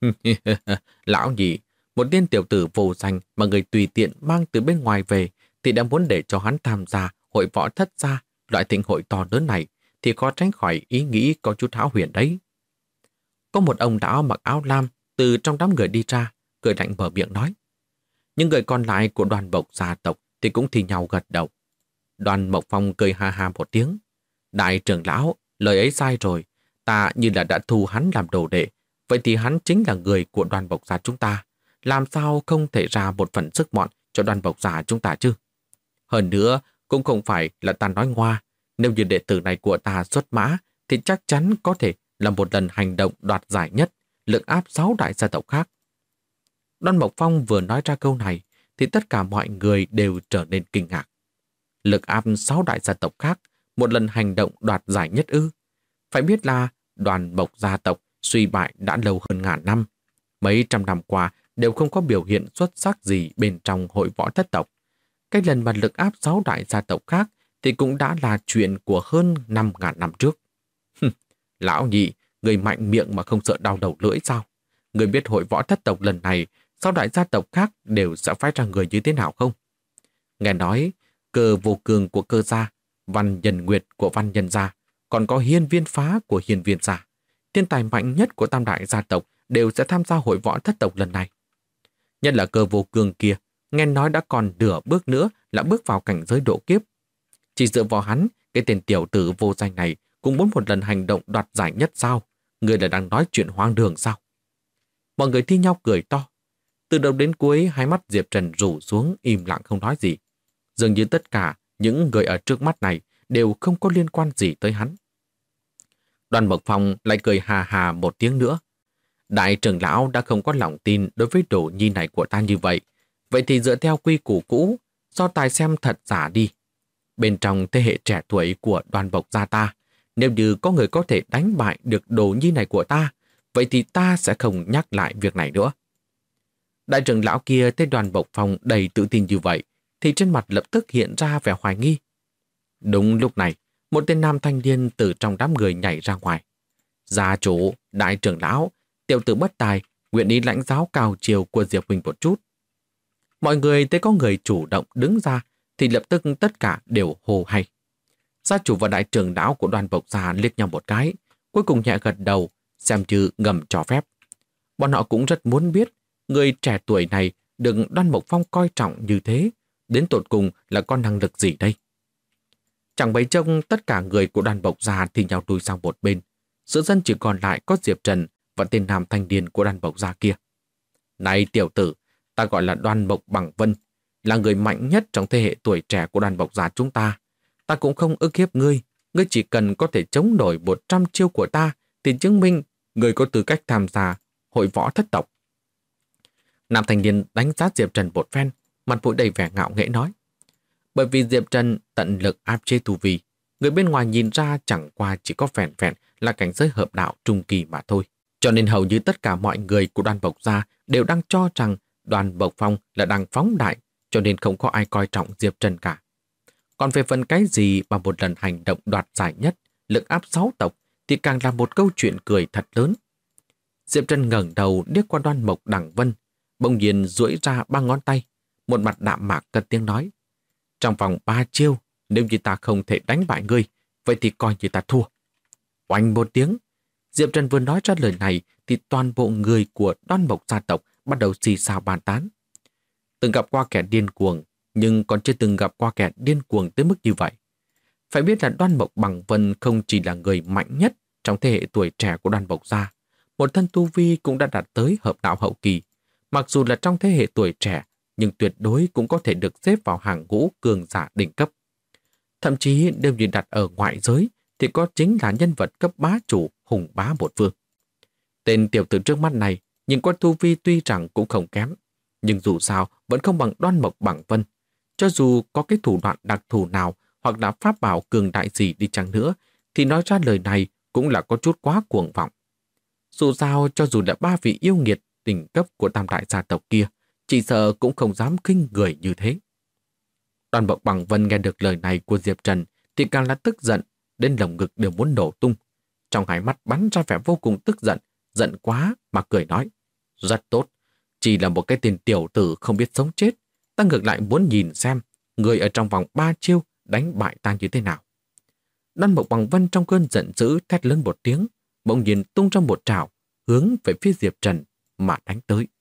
Lão nhỉ, một tên tiểu tử vô danh mà người tùy tiện mang từ bên ngoài về thì đã muốn để cho hắn tham gia hội võ thất gia, loại thịnh hội to lớn này, thì khó tránh khỏi ý nghĩ có chút hão huyền đấy. Có một ông lão mặc áo lam từ trong đám người đi ra, cười lạnh mở miệng nói. Những người còn lại của Đoan Mộc gia tộc thì cũng thì nhau gật đầu. Đoan Mộc Phong cười ha ha một tiếng. Đại trưởng lão, lời ấy sai rồi, ta như là đã thu hắn làm đồ đệ, vậy thì hắn chính là người của Đoan Mộc gia chúng ta. Làm sao không thể ra một phần sức mọn cho Đoan Mộc gia chúng ta chứ? Hơn nữa, cũng không phải là ta nói ngoa, nếu như đệ tử này của ta xuất mã thì chắc chắn có thể là một lần hành động đoạt giải nhất, lực áp 6 đại gia tộc khác. Đoan Mộc Phong vừa nói ra câu này thì tất cả mọi người đều trở nên kinh ngạc. Lực áp 6 đại gia tộc khác, một lần hành động đoạt giải nhất ư? Phải biết là Đoan Mộc gia tộc suy bại đã lâu hơn ngàn năm. Mấy trăm năm qua đều không có biểu hiện xuất sắc gì bên trong hội võ thất tộc. Cái lần mà lực áp 6 đại gia tộc khác thì cũng đã là chuyện của hơn 5.000 năm trước. Lão nhị, người mạnh miệng mà không sợ đau đầu lưỡi sao? Người biết hội võ thất tộc lần này, sau đại gia tộc khác đều sẽ phái ra người như thế nào không? Nghe nói, Cơ Vô Cường của Cơ gia, Văn Nhân Nguyệt của Văn Nhân gia, còn có Hiên Viên Phá của Hiên Viên gia, thiên tài mạnh nhất của tam đại gia tộc đều sẽ tham gia hội võ thất tộc lần này. Nhất là Cơ Vô Cường kia, nghe nói đã còn nửa bước nữa là bước vào cảnh giới độ kiếp. Chỉ dựa vào hắn, cái tên tiểu tử vô danh này cũng muốn một lần hành động đoạt giải nhất sao? Người là đang nói chuyện hoang đường sao? Mọi người thi nhau cười to. Từ đầu đến cuối, hai mắt Diệp Trần rủ xuống im lặng không nói gì. Dường như tất cả những người ở trước mắt này đều không có liên quan gì tới hắn. Đoàn Mộc Phong lại cười hà hà một tiếng nữa. Đại trưởng lão đã không có lòng tin đối với đồ nhi này của ta như vậy. Vậy thì dựa theo quy củ cũ, so tài xem thật giả đi. Bên trong thế hệ trẻ tuổi của Đoàn Mộc gia ta, nếu như có người có thể đánh bại được đồ nhi này của ta, vậy thì ta sẽ không nhắc lại việc này nữa. Đại trưởng lão kia thấy Đoàn Mộc Phong đầy tự tin như vậy, thì trên mặt lập tức hiện ra vẻ hoài nghi. Đúng lúc này, một tên nam thanh niên từ trong đám người nhảy ra ngoài. Gia chủ, đại trưởng lão, tiểu tử bất tài, nguyện ý lãnh giáo cao chiều của Diệp Huynh một chút. Mọi người thấy có người chủ động đứng ra, thì lập tức tất cả đều hô hay. Gia chủ và đại trưởng lão của Đoàn Mộc gia liếc nhau một cái, cuối cùng nhẹ gật đầu, xem như ngầm cho phép. Bọn họ cũng rất muốn biết, người trẻ tuổi này được Đoàn Mộc Phong coi trọng như thế, đến tột cùng là có năng lực gì đây? Chẳng bấy trông tất cả người của Đoàn Mộc gia thì nhào đuôi sang một bên. Giữa dân chỉ còn lại có Diệp Trần và tên nam thanh niên của Đoàn Mộc gia kia. Này tiểu tử, ta gọi là Đoàn Mộc Bằng Vân, là người mạnh nhất trong thế hệ tuổi trẻ của Đoàn Mộc gia chúng ta. Ta cũng không ức hiếp ngươi, ngươi chỉ cần có thể chống nổi 100 chiêu của ta thì chứng minh ngươi có tư cách tham gia hội võ thất tộc. Nam thanh niên đánh giá Diệp Trần một phen, mặt mũi đầy vẻ ngạo nghễ nói. Bởi vì Diệp Trần tận lực áp chế tu vi, người bên ngoài nhìn ra chẳng qua chỉ có vẹn vẹn là cảnh giới hợp đạo trung kỳ mà thôi. Cho nên hầu như tất cả mọi người của Đoàn Mộc gia đều đang cho rằng Đoàn Mộc Phong là đang phóng đại, cho nên không có ai coi trọng Diệp Trần cả. Còn về phần cái gì mà một lần hành động đoạt giải nhất, lực áp 6 tộc thì càng là một câu chuyện cười thật lớn. Diệp Trần ngẩng đầu liếc qua Đoàn Mộc Đằng Vân, bỗng nhiên duỗi ra 3 ngón tay, một mặt đạm mạc cất tiếng nói. Trong vòng 3 chiêu, nếu như ta không thể đánh bại ngươi, vậy thì coi như ta thua. Oanh một tiếng, Diệp Trần vừa nói ra lời này thì toàn bộ người của Đoan Mộc gia tộc bắt đầu xì xào bàn tán. Từng gặp qua kẻ điên cuồng, nhưng còn chưa từng gặp qua kẻ điên cuồng tới mức như vậy. Phải biết là Đoan Mộc Bằng Vân không chỉ là người mạnh nhất trong thế hệ tuổi trẻ của Đoan Mộc gia, một thân tu vi cũng đã đạt tới hợp đạo hậu kỳ. Mặc dù là trong thế hệ tuổi trẻ, nhưng tuyệt đối cũng có thể được xếp vào hàng ngũ cường giả đỉnh cấp. Thậm chí nếu như đặt ở ngoại giới thì có chính là nhân vật cấp bá chủ hùng bá một phương. Tên tiểu tử trước mắt này nhìn qua tu vi tuy rằng cũng không kém, nhưng dù sao vẫn không bằng Đoan Mộc Bằng Vân. Cho dù có cái thủ đoạn đặc thù nào hoặc là pháp bảo cường đại gì đi chăng nữa, thì nói ra lời này cũng là có chút quá cuồng vọng. Dù sao cho dù là 3 vị yêu nghiệt đỉnh cấp của tam đại gia tộc kia, chỉ sợ cũng không dám khinh người như thế. Đoàn Mộc Bằng Vân nghe được lời này của Diệp Trần thì càng là tức giận, đến lồng ngực đều muốn nổ tung. Trong hai mắt bắn ra vẻ vô cùng tức giận, giận quá mà cười nói. Rất tốt, chỉ là một cái tên tiểu tử không biết sống chết. Ta ngược lại muốn nhìn xem người ở trong vòng 3 chiêu đánh bại ta như thế nào. Đoàn Mộc Bằng Vân trong cơn giận dữ thét lớn một tiếng, bỗng nhiên tung ra một trảo hướng về phía Diệp Trần mà đánh tới.